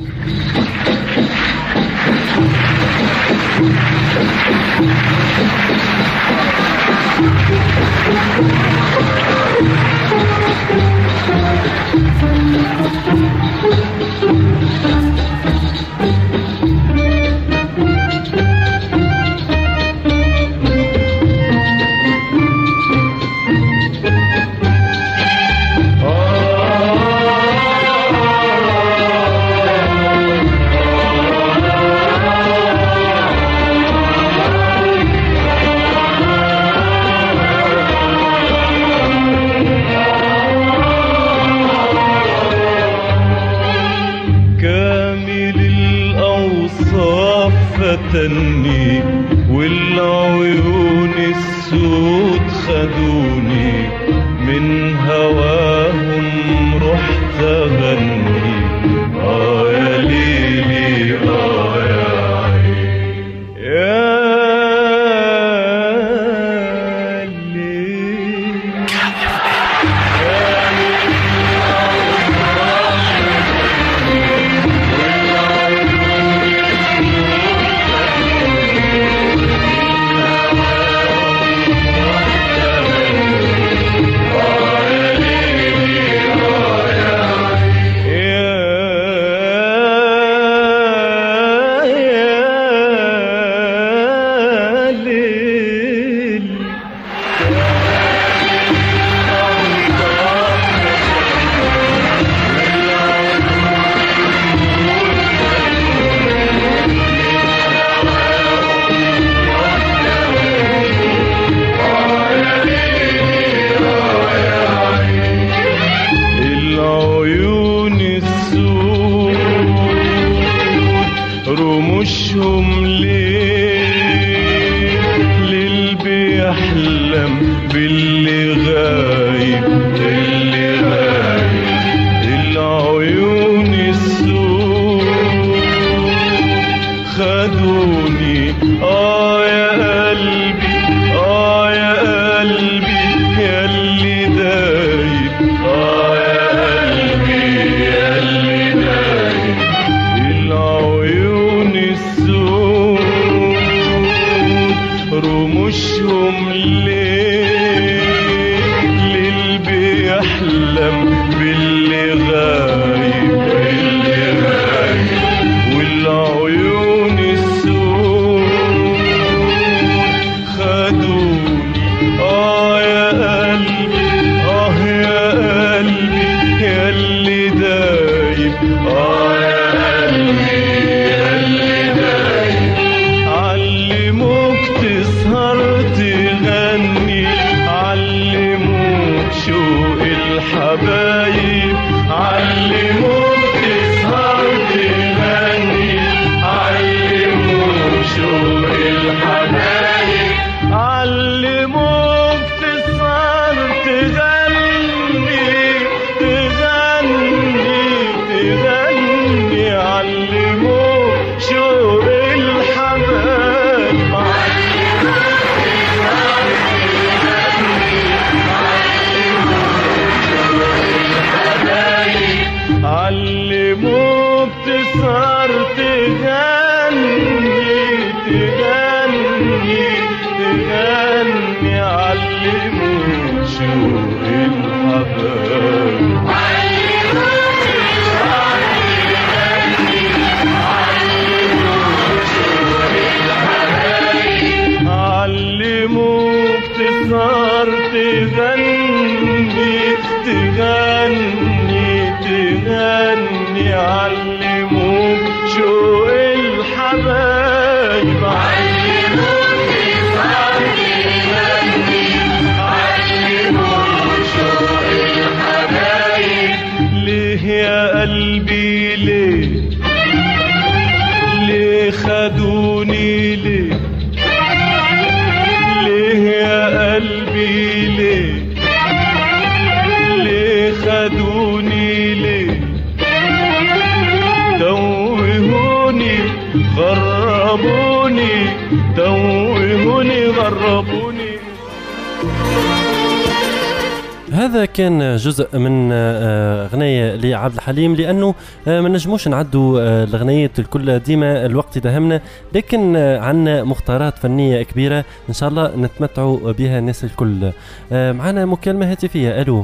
فتني والعيون السود خدوني من هواهم رحت أغني آه يا ليلي آه يا عين يا رموشهم ليه للي بيحلم باللي غايب اللي غايب العيون السود خدوني آه يا قلبي آه يا قلبي يا اللي دايب آه يا قلبي يا اللي دايب العيون السود رموشهم ليه للي بيحلم باللي غايب اللي غايب والعيون السود خدوني آه يا قلبي آه يا قلبي يا اللي دايب آه يا علموك تسهر تغني علموك شوق الحبايب علموك تسهر تغني علموك شوق الحبايب علموك تسهر تغني تغني تغني علموك شوق الحبايب علموك تسهر تغني تغني تغني علموك شوق الحبايب علموك تسهر تغني تغني تغني علموك شوق الحبايب علموك تسهر تغني علموك شوق الحبايب ليه يا قلبي ليه ليه خدوني ليه ليه يا قلبي ليه ليه خدوني ليه توهوني غربوني توهوني غربوني. هذا كان جزء من أغنية لعبد الحليم، لأنه ما نجموش نعدوا الأغنيات الكل ديما الوقت يدهمنا، لكن عنا مختارات فنية كبيرة إن شاء الله نتمتعوا بها الناس الكل. معنا مكالمة هاتفية. ألو.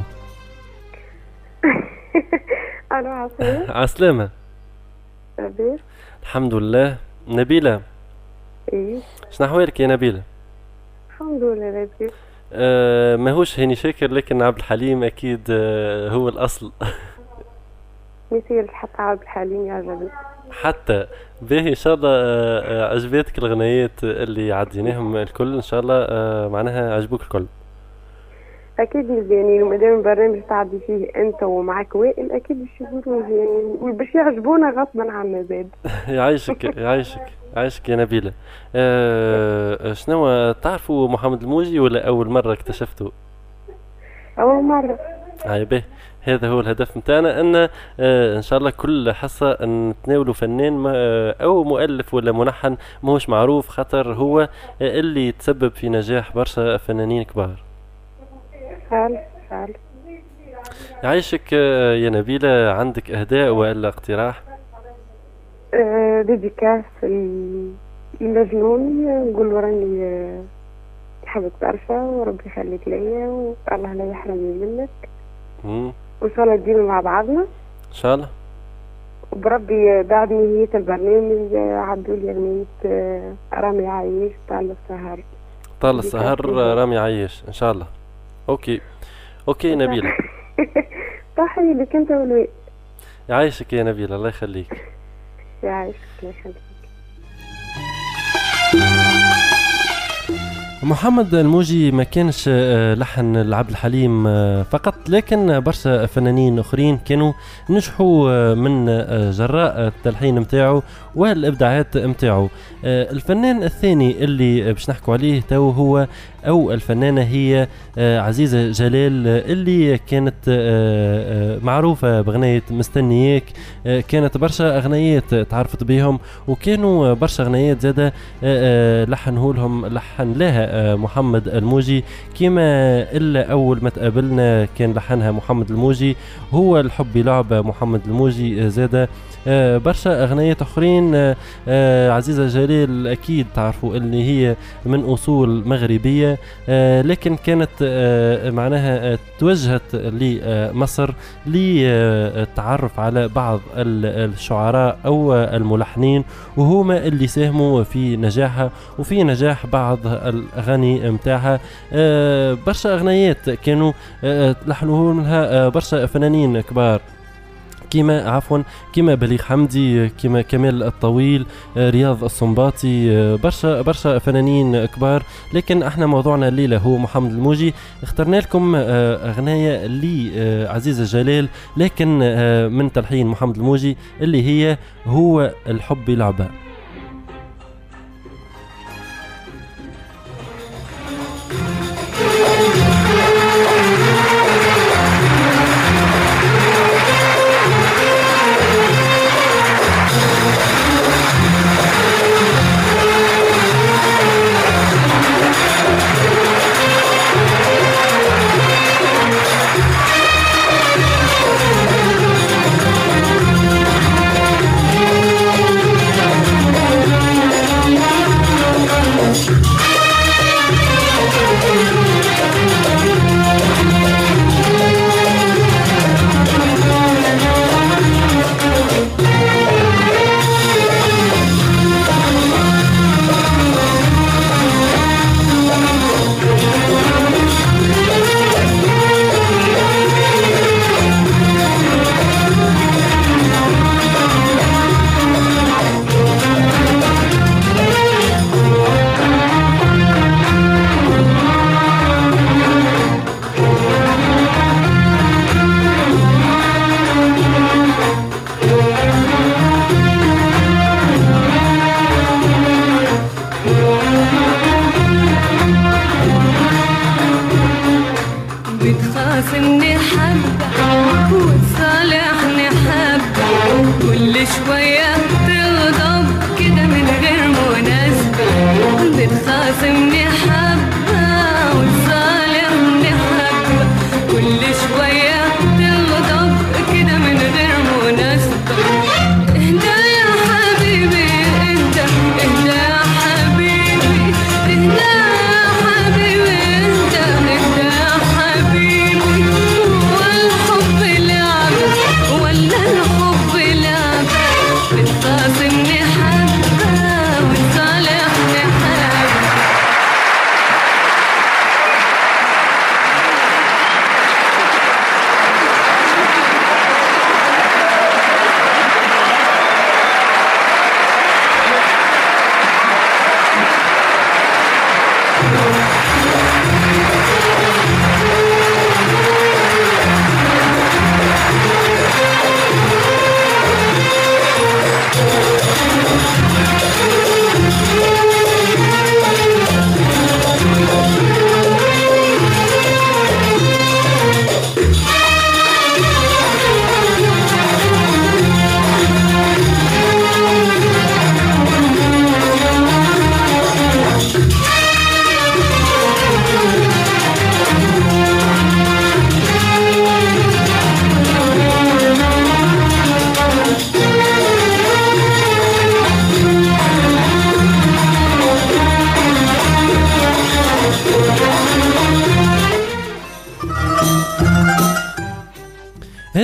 ألو عسلامة. عسلامة. لاباس؟ الحمد لله. نبيلة. إيه. شنو أحوالك يا نبيلة؟ الحمد لله لاباس. آه ماهوش هاني شاكر، لكن عبد الحليم أكيد آه هو الأصل. مثير حتى عبد الحليم يعجبني. حتى باهي إن شاء الله آه عجبتك الغنيات اللي عديناهم الكل إن شاء الله، آه معناها عجبوك الكل. اكيد مزيانين، ومادام البرنامج تعدي فيه انت ومعك وائل اكيد باش يكونوا مزيانين وباش يعجبونا غصبا عنا زاد. يعيشك يعيشك يعيشك يا نبيله. أه شنو تعرفوا محمد الموجي ولا اول مره اكتشفتوا؟ اول مره. هاي به، هذا هو الهدف متاعنا، ان آه ان شاء الله كل حصه نتناولوا فنان ما آه او مؤلف ولا ملحن ماهوش معروف، خاطر هو آه اللي تسبب في نجاح برشا فنانين كبار. حال حال. يعيشك آه يا نبيله، عندك اهداء ولا اقتراح؟ آه ديديكاس المجنون، نقول راني حابة تعرفه وربي يخليك ليا والله لا يحرمني منك. امم وان شاء الله ديما مع بعضنا ان شاء الله. وبربي بعد نهاية البرنامج عدوا لي اغنية رامي عايش طال السهر. طال السهر رامي عايش ان شاء الله. اوكي اوكي نبيلة. تحية لك انت والوي. يعيشك يا نبيلة، الله يخليك. يعيشك الله يخليك. محمد الموجي ما كانش لحن لعبد الحليم فقط، لكن برشا فنانين اخرين كانوا نجحوا من جراء التلحين متاعه والابداعات متاعه. الفنان الثاني اللي باش نحكوا عليه تو هو او الفنانه هي عزيزه جلال، اللي كانت معروفه باغنيه مستنياك. كانت برشا اغنيات تعرفت بهم، وكانوا برشا اغنيات زاده لحنه لهم لحن لها محمد الموجي، كما الا اول ما تقابلنا كان لحنها محمد الموجي، هو الحب لعب محمد الموجي زاده. برشا اغنيات اخرين. عزيزه جلال اكيد تعرفوا اللي هي من اصول مغربيه، لكن كانت معناها توجهت لمصر للتعرف على بعض الشعراء او الملحنين، وهما اللي ساهموا في نجاحها وفي نجاح بعض الاغاني متاعها. برشا اغنيات كانوا لحنوه لها برشا فنانين كبار، كما عفوا كما بليغ حمدي، كما كمال الطويل، رياض السنباطي، برشا برشا فنانين كبار. لكن احنا موضوعنا الليله هو محمد الموجي. اخترنا لكم اغنيه لعزيزه جلال لكن من تلحين محمد الموجي، اللي هي هو الحب لعبه. الحب لعبة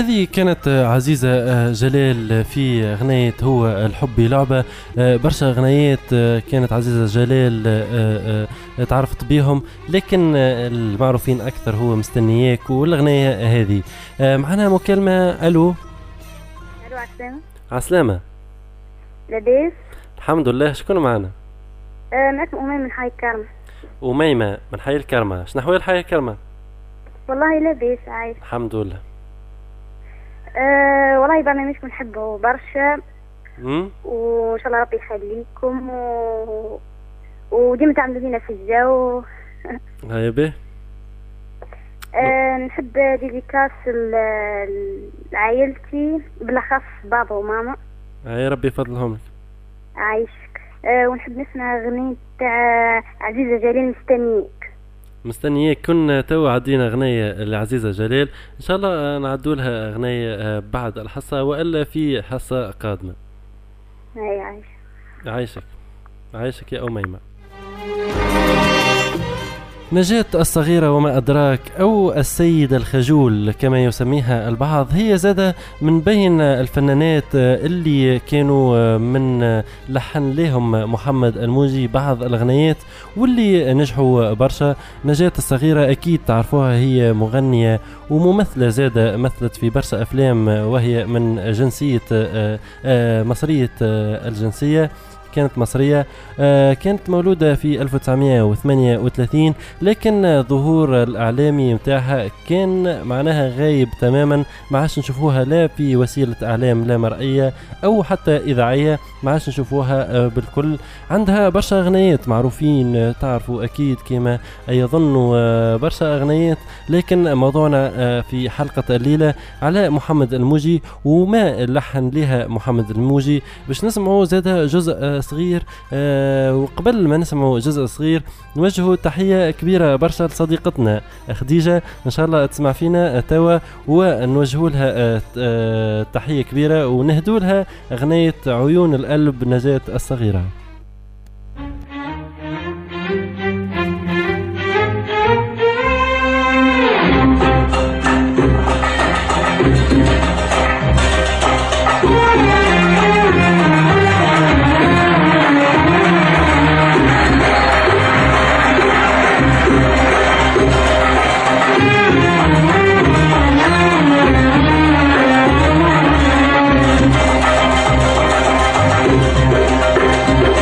هذه كانت عزيزة جلال في أغنية هو الحب لعبة. برشا أغنيات كانت عزيزة جلال تعرفت بيهم، لكن المعروفين أكثر هو مستنياك والأغنية هذه. معنا مكالمة. ألو. ألو عسلامة. عسلامة. لاباس؟ الحمد لله. شكون معنا؟ أه معكم أميمة من حي الكرمة. أميمة من حي الكرمة. شنو أحوال حي الكرمة؟ والله لاباس عايش الحمد لله. أه والله برنامجكم نحبه برشا، امم وان شاء الله ربي يخليكم و... وديما تعملوا لنا في الجو. هيا به. أه نحب ديديكاس لعائلتي بالاخص بابا وماما. يا ربي يفضلهم لك. عايشك. أه ونحب نسمع اغنية تاع عزيزة جلال مستنيك. مستنياك. كنا تو عدينا أغنية لعزيزة جلال، إن شاء الله نعدوا لها أغنية بعد الحصة وإلا في حصة قادمة. هاي عايش. عايشك عايشك يا أميمة. نجاة الصغيرة وما أدراك أو السيد الخجول كما يسميها البعض، هي زادة من بين الفنانات اللي كانوا من لحن لهم محمد الموجي بعض الأغنيات واللي نجحوا برشا. نجاة الصغيرة أكيد تعرفوها، هي مغنية وممثلة زادة، مثلت في برشا أفلام وهي من جنسية مصرية الجنسية، كانت مصرية. آه كانت مولودة في ألف وتسعمائة وثمانية وثلاثين، لكن ظهور الإعلامي متاعها كان معناها غايب تماما، ما عادش نشوفوها لا في وسيلة إعلام لا مرئية أو حتى إذاعية، ما عادش نشوفوها آه بالكل. عندها برشا أغنيات معروفين، آه تعرفوا أكيد كما يظنوا آه برشا أغنيات، لكن موضوعنا آه في حلقة الليلة على محمد الموجي وما لحن لها محمد الموجي. باش نسمعوا زادة جزء آه صغير. أه وقبل ما نسمعوا جزء صغير نوجهوا تحية كبيرة برشا لصديقتنا خديجة، إن شاء الله تسمع فينا توا، ونوجهوا لها أه تحية كبيرة ونهدوا لها أغنية عيون القلب نجاة الصغيرة. We'll be right back.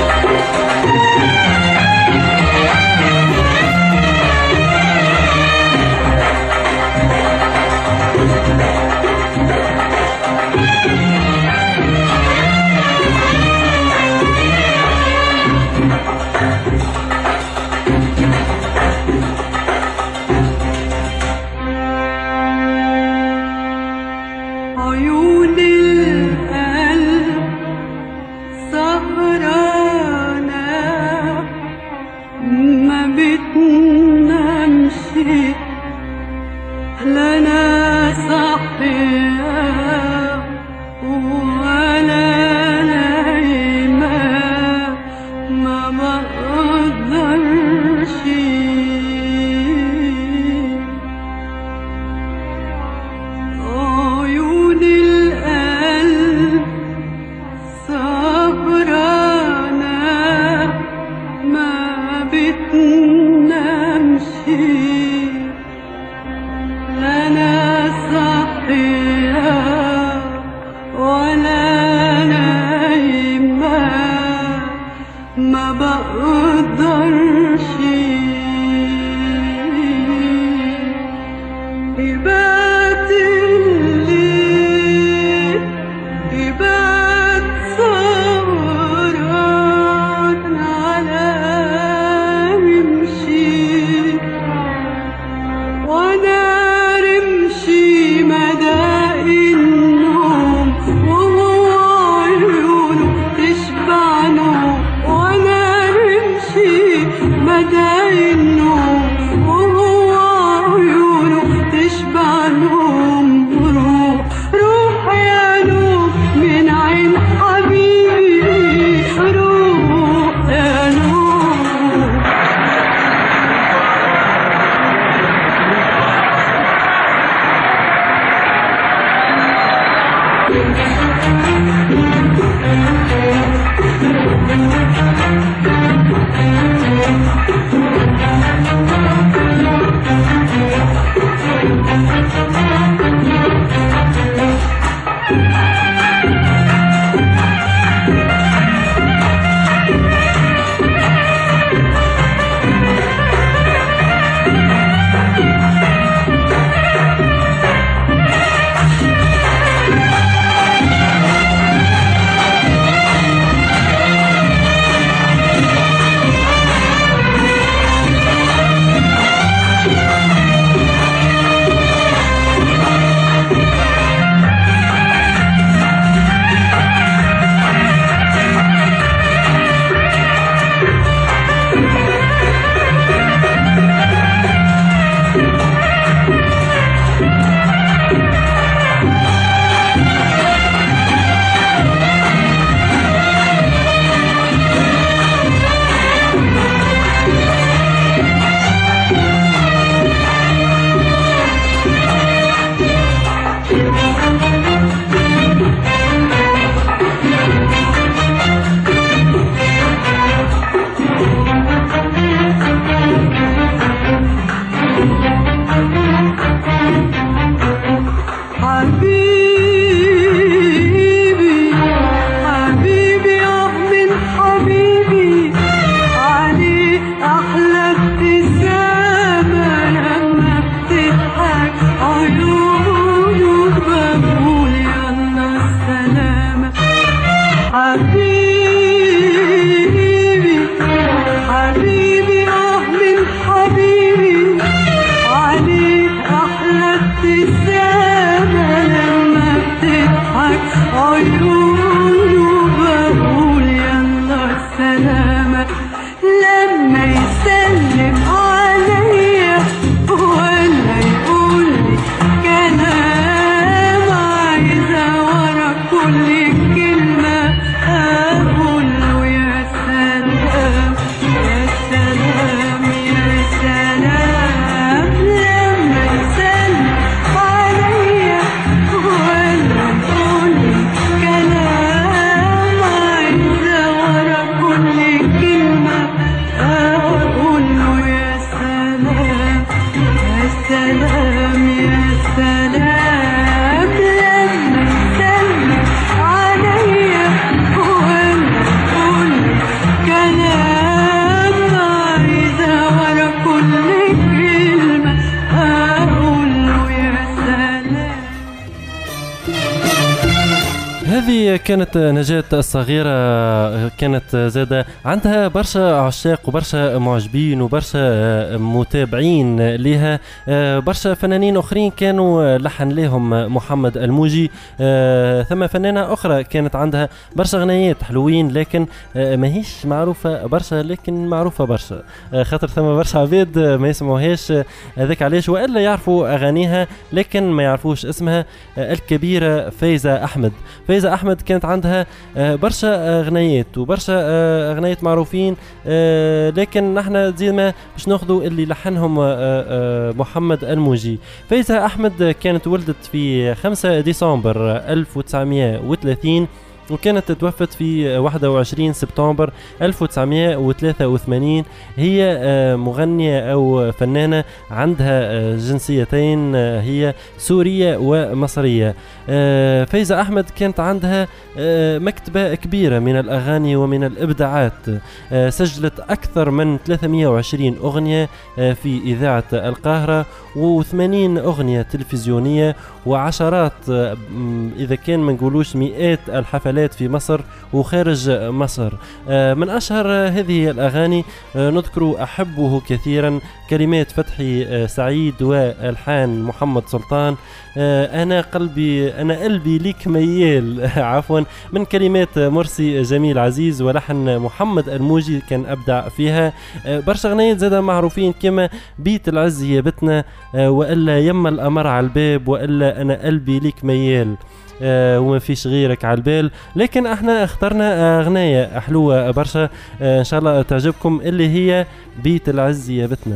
هذه كانت نجاة الصغيرة، كانت زادة عندها برشا عشاق وبرشا معجبين وبرشا متابعين لها. برشا فنانين أخرين كانوا لحن لهم محمد الموجي. ثم فنانة أخرى كانت عندها برشا غنيات حلوين لكن ماهيش معروفة برشا، لكن معروفة برشا خاطر ثم برشا عباد ما يسمعوهاش هذاك علاش، وإلا يعرفوا أغانيها لكن ما يعرفوش اسمها. الكبيرة فايزة أحمد. فايزة أحمد كانت عندها برشا غنيات وبرشا غنيات معروفين، لكن نحن ديما باش ناخذوا اللي لحنهم محمد الموجي. فايزة أحمد كانت ولدت في خمسة ديسمبر ألف وتسعمائة وثلاثين وكانت توفت في واحد وعشرين سبتمبر ألف وتسعمائة وثلاثة وثمانين. هي مغنية أو فنانة عندها جنسيتين، هي سورية ومصرية. فايزة أحمد كانت عندها مكتبة كبيرة من الأغاني ومن الإبداعات، سجلت أكثر من ثلاثمائة وعشرين أغنية في إذاعة القاهرة وثمانين أغنية تلفزيونية وعشرات إذا كان ما نقولوش مئات الحفلات في مصر وخارج مصر. من أشهر هذه الأغاني نذكر أحبه كثيرا، كلمات فتحي سعيد والحان محمد سلطان. أنا قلبي أنا قلبي ليك ميال عفوا من كلمات مرسي جميل عزيز ولحن محمد الموجي كان أبدع فيها. برشا غنيات زادة معروفين كما بيت العز يا بتنا، وإلا يما الأمر على الباب، وإلا أنا قلبي ليك ميال وما فيش غيرك على البال. لكن احنا اخترنا أغنية حلوة برشا ان شاء الله تعجبكم اللي هي بيت العز يا بتنا.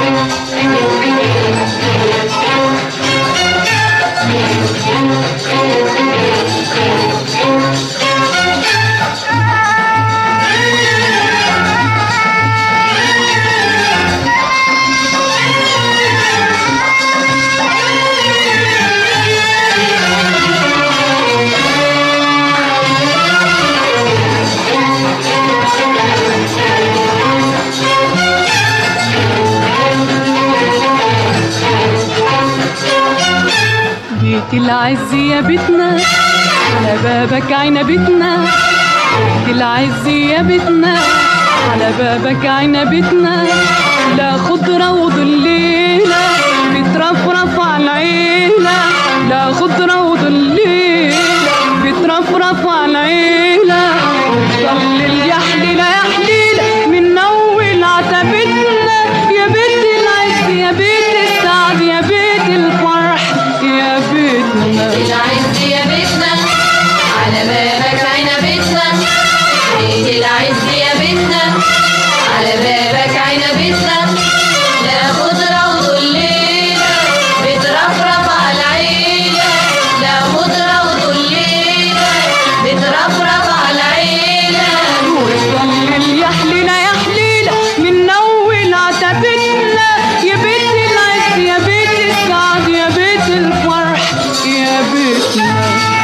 بيت العز يا بيتنا على بابك عنبتنا، بيت العز يا بيتنا على بابك عنبتنا، لا خضرة وظليلة بترفرف على العيلة، لا خضرة وظليلة بترفرف على العيلة، وتضلل يا حليلة يا حليلة من أول عتبتنا، يا بيت العز يا بيت السعد يا بيت الفرح يا بيتنا. العز يا بيتنا على بابك عنبتنا، بيت العز يا بيتنا على بابك عنبتنا، لا خضرة وظليلة بترفرف على العيلة، لا خضرة وظليلة بترفرف على العيلة، وتضلل يا حليلة يا حليلة من أول عتبتنا، يا بيت العز يا بيت السعد يا بيت الفرح يا بيتنا.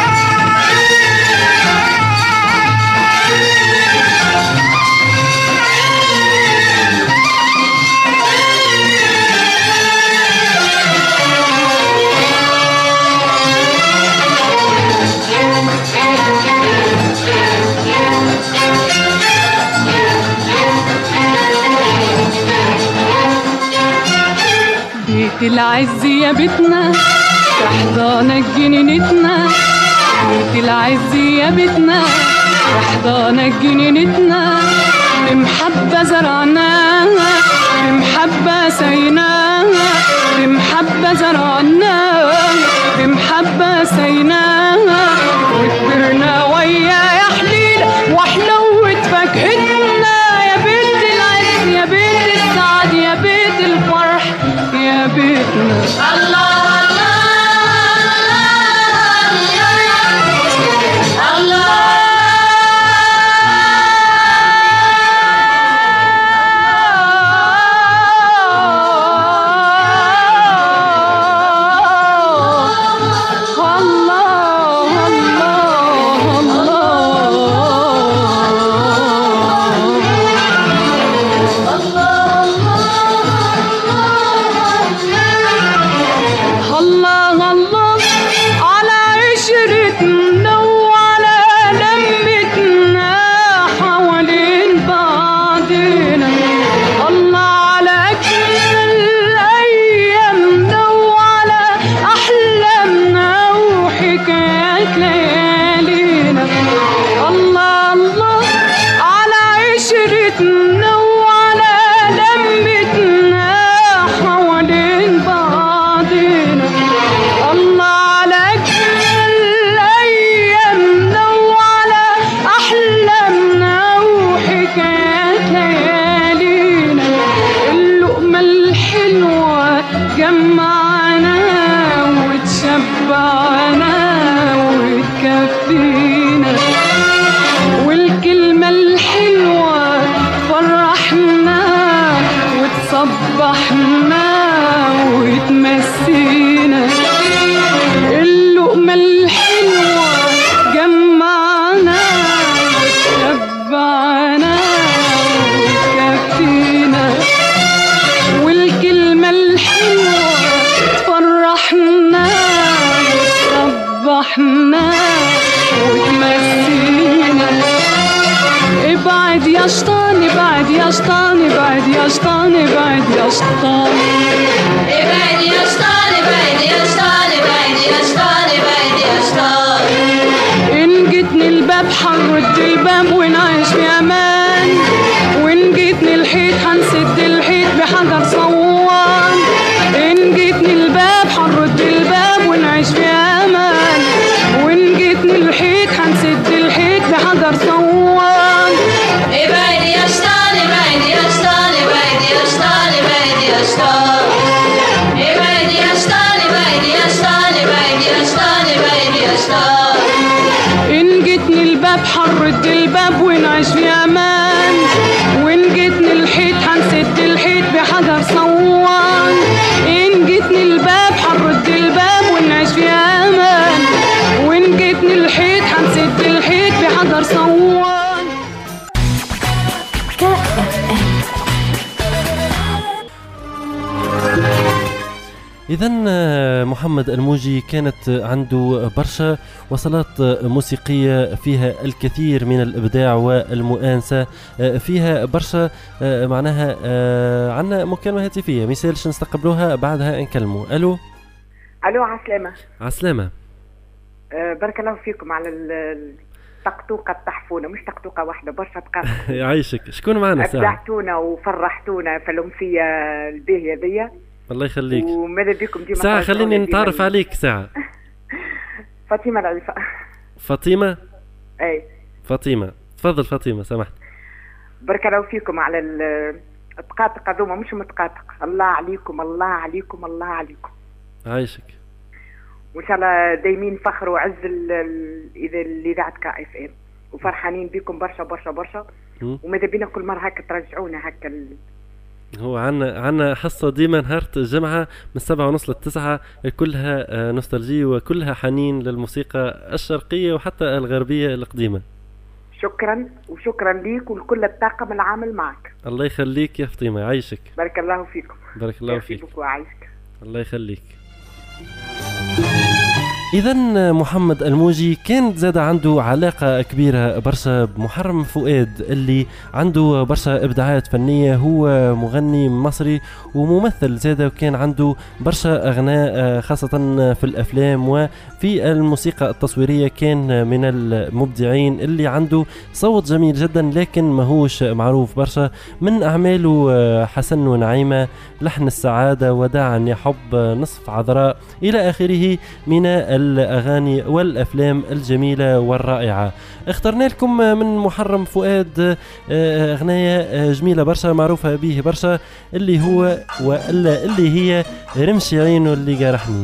بيت العز يا بيتنا تحضانك جنينتنا، بيت العز يا بيتنا تحضانك جنينتنا، بمحبة زرعناها بمحبة سيناها، بمحبة زرعناها بمحبة سيناها، وكبرنا ويا يا حليلة وحلوة فاكهتنا، يا بيت العز يا بيت السعد يا بيت الفرح يا بيتنا. الله تشبعنا وتكفينا، والكلمة الحلوة تفرحنا وتصبحنا وتمسينا. ابعد يا شطان ابعد يا شطان ابعد يا شطان ابعد يا شطان ابعد يا شطان ابعد يا شطان ابعد يا شطان ابعد يا شطان. إن جيتني الباب حنرد الباب ونعيش في أمان، وإن جيتني الحيط حنسد الحيط بحجر صوان. إن جيتني الباب حنرد الباب ونعيش في أمان، وإن جيتني الحيط حنسد الحيط بحجر صوان. ابعد يا شطان ابعد يا شطان ابعد يا شطان ابعد يا شطان ابعد يا شطان ابعد يا شطان ابعد يا شطان ابعد يا شطان. إن جيتني الباب حنرد الباب ونعيش في أمان، وإن جيتني الحيط حنسد الحيط بحجر صوان. إن جيتني الباب حنرد الباب ونعيش في أمان، وإن جيتني الحيط حنسد الحيط بحجر صوان. إذا محمد الموجي كانت عنده برشا وصلات موسيقية فيها الكثير من الإبداع والمؤانسة، فيها برشا معناها. عنا مكالمة هاتفية مثالش نستقبلوها بعدها نكلموا. ألو ألو عسلامة. عسلامة. أه بارك الله فيكم على التقطوقة التحفونة، مش تقطوقة واحدة برشا تقاطع. يعيشك. شكون معنا ساعة؟ أبدعتونا وفرحتونا في الأمسية الباهية ذي. الله يخليك. وماذا بكم ديما ساعة خليني نتعرف عليك ساعة. فاطمة العيفة. فاطمة؟ اي فاطمة، تفضل فاطمة سمحت. بارك الله فيكم على التقاطق هذوما، مش متقاطق. الله عليكم الله عليكم الله عليكم. عايشك. وان شاء الله دايمين فخر وعز اذا الاذاعة كا اف ام، وفرحانين بكم برشا برشا برشا. وماذا بينا كل مرة هكا ترجعونا هكا ال... هو عنا عنا حصة ديما نهار الجمعة من السبعة ونص للتسعة، كلها نوستالجية وكلها حنين للموسيقى الشرقية وحتى الغربية القديمة. شكرا وشكرا ليك ولكل الطاقم العامل معك. الله يخليك يا فاطمة يعيشك. بارك الله فيكم. بارك الله فيك وعايشك. الله يخليك. إذا محمد الموجي كانت زاد عنده علاقة كبيرة برشا بمحرم فؤاد اللي عنده برشا إبداعات فنية. هو مغني مصري وممثل زاد، وكان عنده برشا أغناء خاصة في الأفلام وفي الموسيقى التصويرية. كان من المبدعين اللي عنده صوت جميل جدا لكن ماهوش معروف برشا. من أعماله حسن ونعيمة، لحن السعادة، وداعا يا حب، نصف عذراء إلى آخره من الأغاني والأفلام الجميلة والرائعة. اخترنا لكم من محرم فؤاد أغنية جميلة برشا معروفة به برشا، اللي هو وإلا اللي هي رمش عينه اللي جرحني.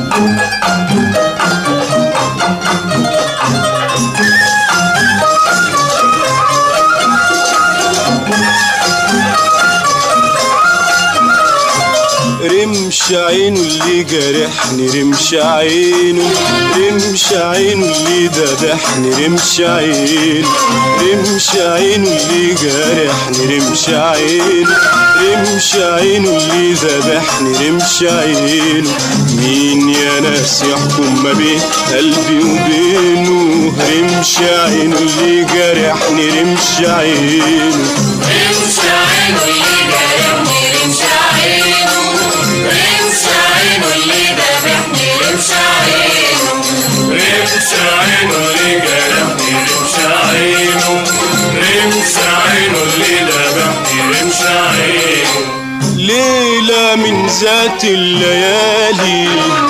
رمش عينه اللي جرحني، رمش عينه، رمش عينه اللي ذبحني، رمش عينه، رمش عينه اللي جرحني، رمش عينه، رمش عينه اللي ذبحني، رمش عينه. مين يا ناس يحكم ما بين قلبي وبينه؟ رمش عينه اللي جرحني، رمش عينه، رمش عينه اللي جرحني، رمش عينه، رمش عينه اللي ذبحني، رمش عينه، رمش عينه اللي جرحني، رمش عينه، رمش عينه اللي ذبحني، رمش عينه. ليلة من ذات الليالي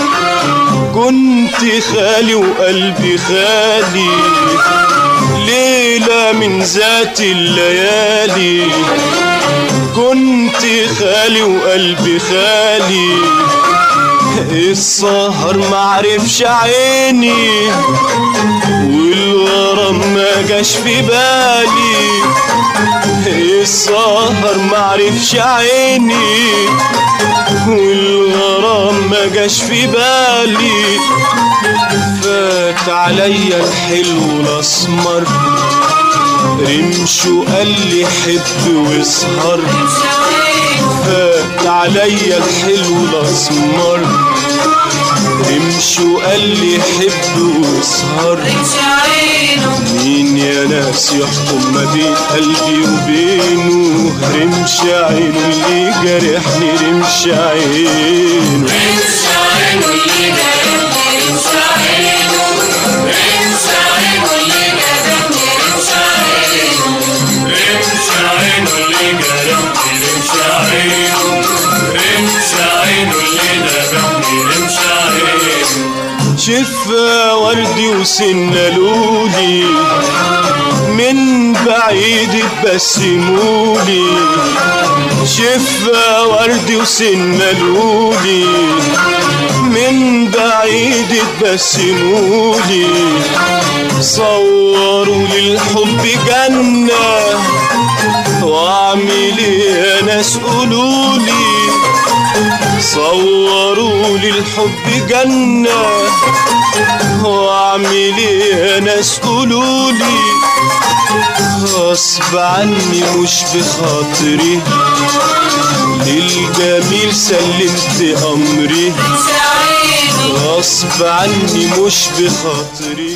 كنت خالي وقلبي خالي، ليلة من ذات الليالي كنت خالي وقلبي خالي. السهر معرفش عيني والغرام ما جاش في بالي، السهر معرفش عيني والغرام ما جاش في بالي. فات عليا الحلو الاسمر رمشو قال لي حب واسهر فات عليا الحلو الاسمر رمشو قال لي حب واسهر مين يا ناس يحكم ما بين قلبي وبينه رمش عينه اللي جرحني رمش عينه رمش عينه اللي جرحني رمش عينه رمش عينه اللي جرحني رمش عينه رمش عينه اللي جرحني رمش عينه رمش عينه اللي جرحني رمش عينه شفا وردي وسنة لولي من بعيد تبسمولي شفا وردي وسنة لولي من بعيد تبسمولي صوروا للحب جنة واعمل ايه يا ناس قولولي صوروا للحب جنة واعمل ايه يا ناس قولولي غصب عني مش بخاطري للجميل سلمت امري غصب عني مش بخاطري.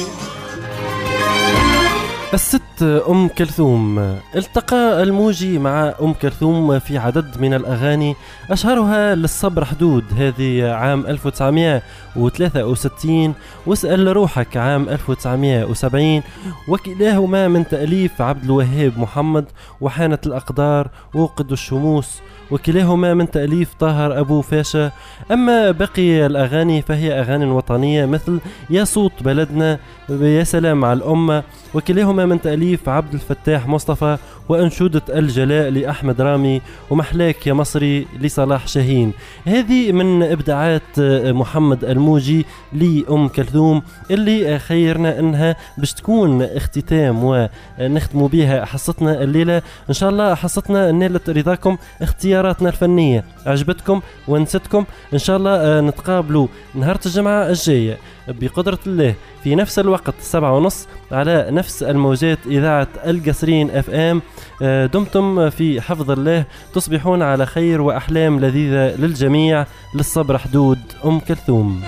الست أم كلثوم. التقى الموجي مع أم كلثوم في عدد من الأغاني أشهرها للصبر حدود هذه عام ألف وتسعمائة وثلاثة وستين واسأل روحك عام ألف وتسعمائة وسبعين وكلاهما من تأليف عبد الوهاب محمد وحانت الأقدار وقد الشموس وكلاهما من تأليف طاهر أبو فاشا. أما بقي الأغاني فهي أغاني وطنية مثل يا صوت بلدنا يا سلام على الأمة وكلاهما من تأليف عبد الفتاح مصطفى وأنشودة الجلاء لأحمد رامي ومحلاك يا مصري لصلاح شاهين. هذه من إبداعات محمد الموجي لأم كلثوم اللي خيرنا أنها باش تكون اختتام ونختم بها حصتنا الليلة. إن شاء الله حصتنا نالت رضاكم، اختياراتنا الفنية عجبتكم ونستكم. إن شاء الله نتقابلوا نهار الجمعة الجاية بقدرة الله في نفس الوقت سبعة ونص على نفس الموجات إذاعة القصرين اف ام. دمتم في حفظ الله، تصبحون على خير وأحلام لذيذة للجميع. للصبر حدود أم كلثوم.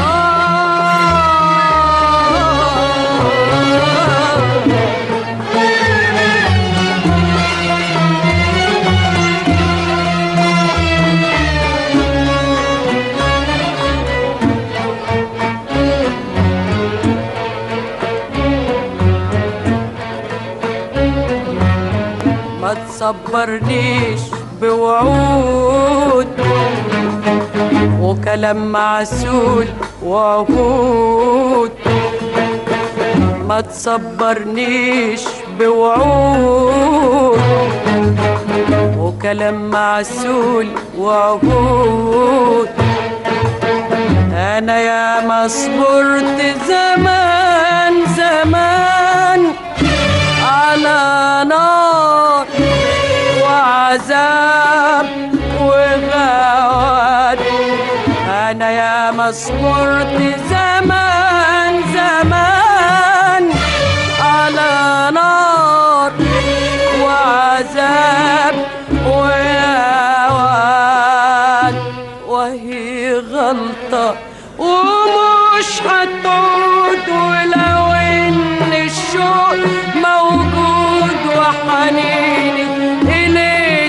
ما تصبرنيش بوعود وكلام معسول وعهود، ما تصبرنيش بوعود وكلام معسول وعهود. أنا يا ما صبرت زمان زمان على نار وعذاب وغواد. أنا يا ما صبرت زمان زمان على نار وعذاب وغواد، وهي غلطة ومش هتعود ولو إن الشوق موجود وحنيني إليك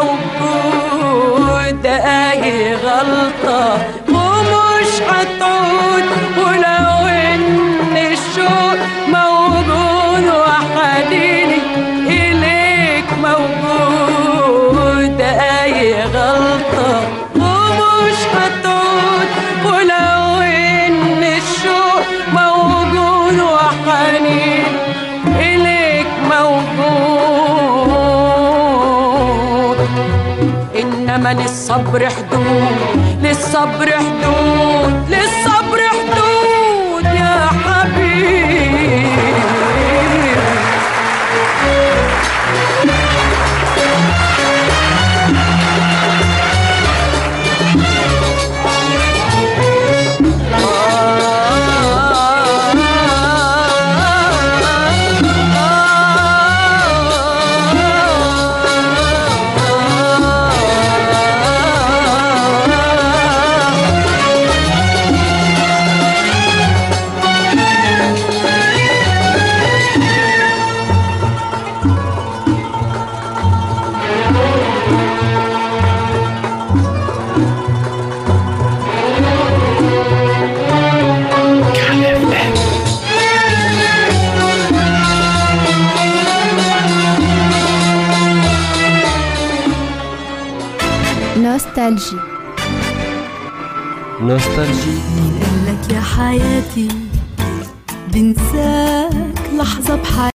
موجود. أي غلطة ومش هتعود ولو إن الشوق موجود وحنيني إليك موجود. أي غلطة ومش هتعود ولو إن الشوق موجود وحنيني إليك موجود. إنما للصبر حدود، للصبر حدود، للصبر حدود يا حبيبي. نوستالجي. نوستالجي. لك يا حياتي بنساك لحظة بحياتي.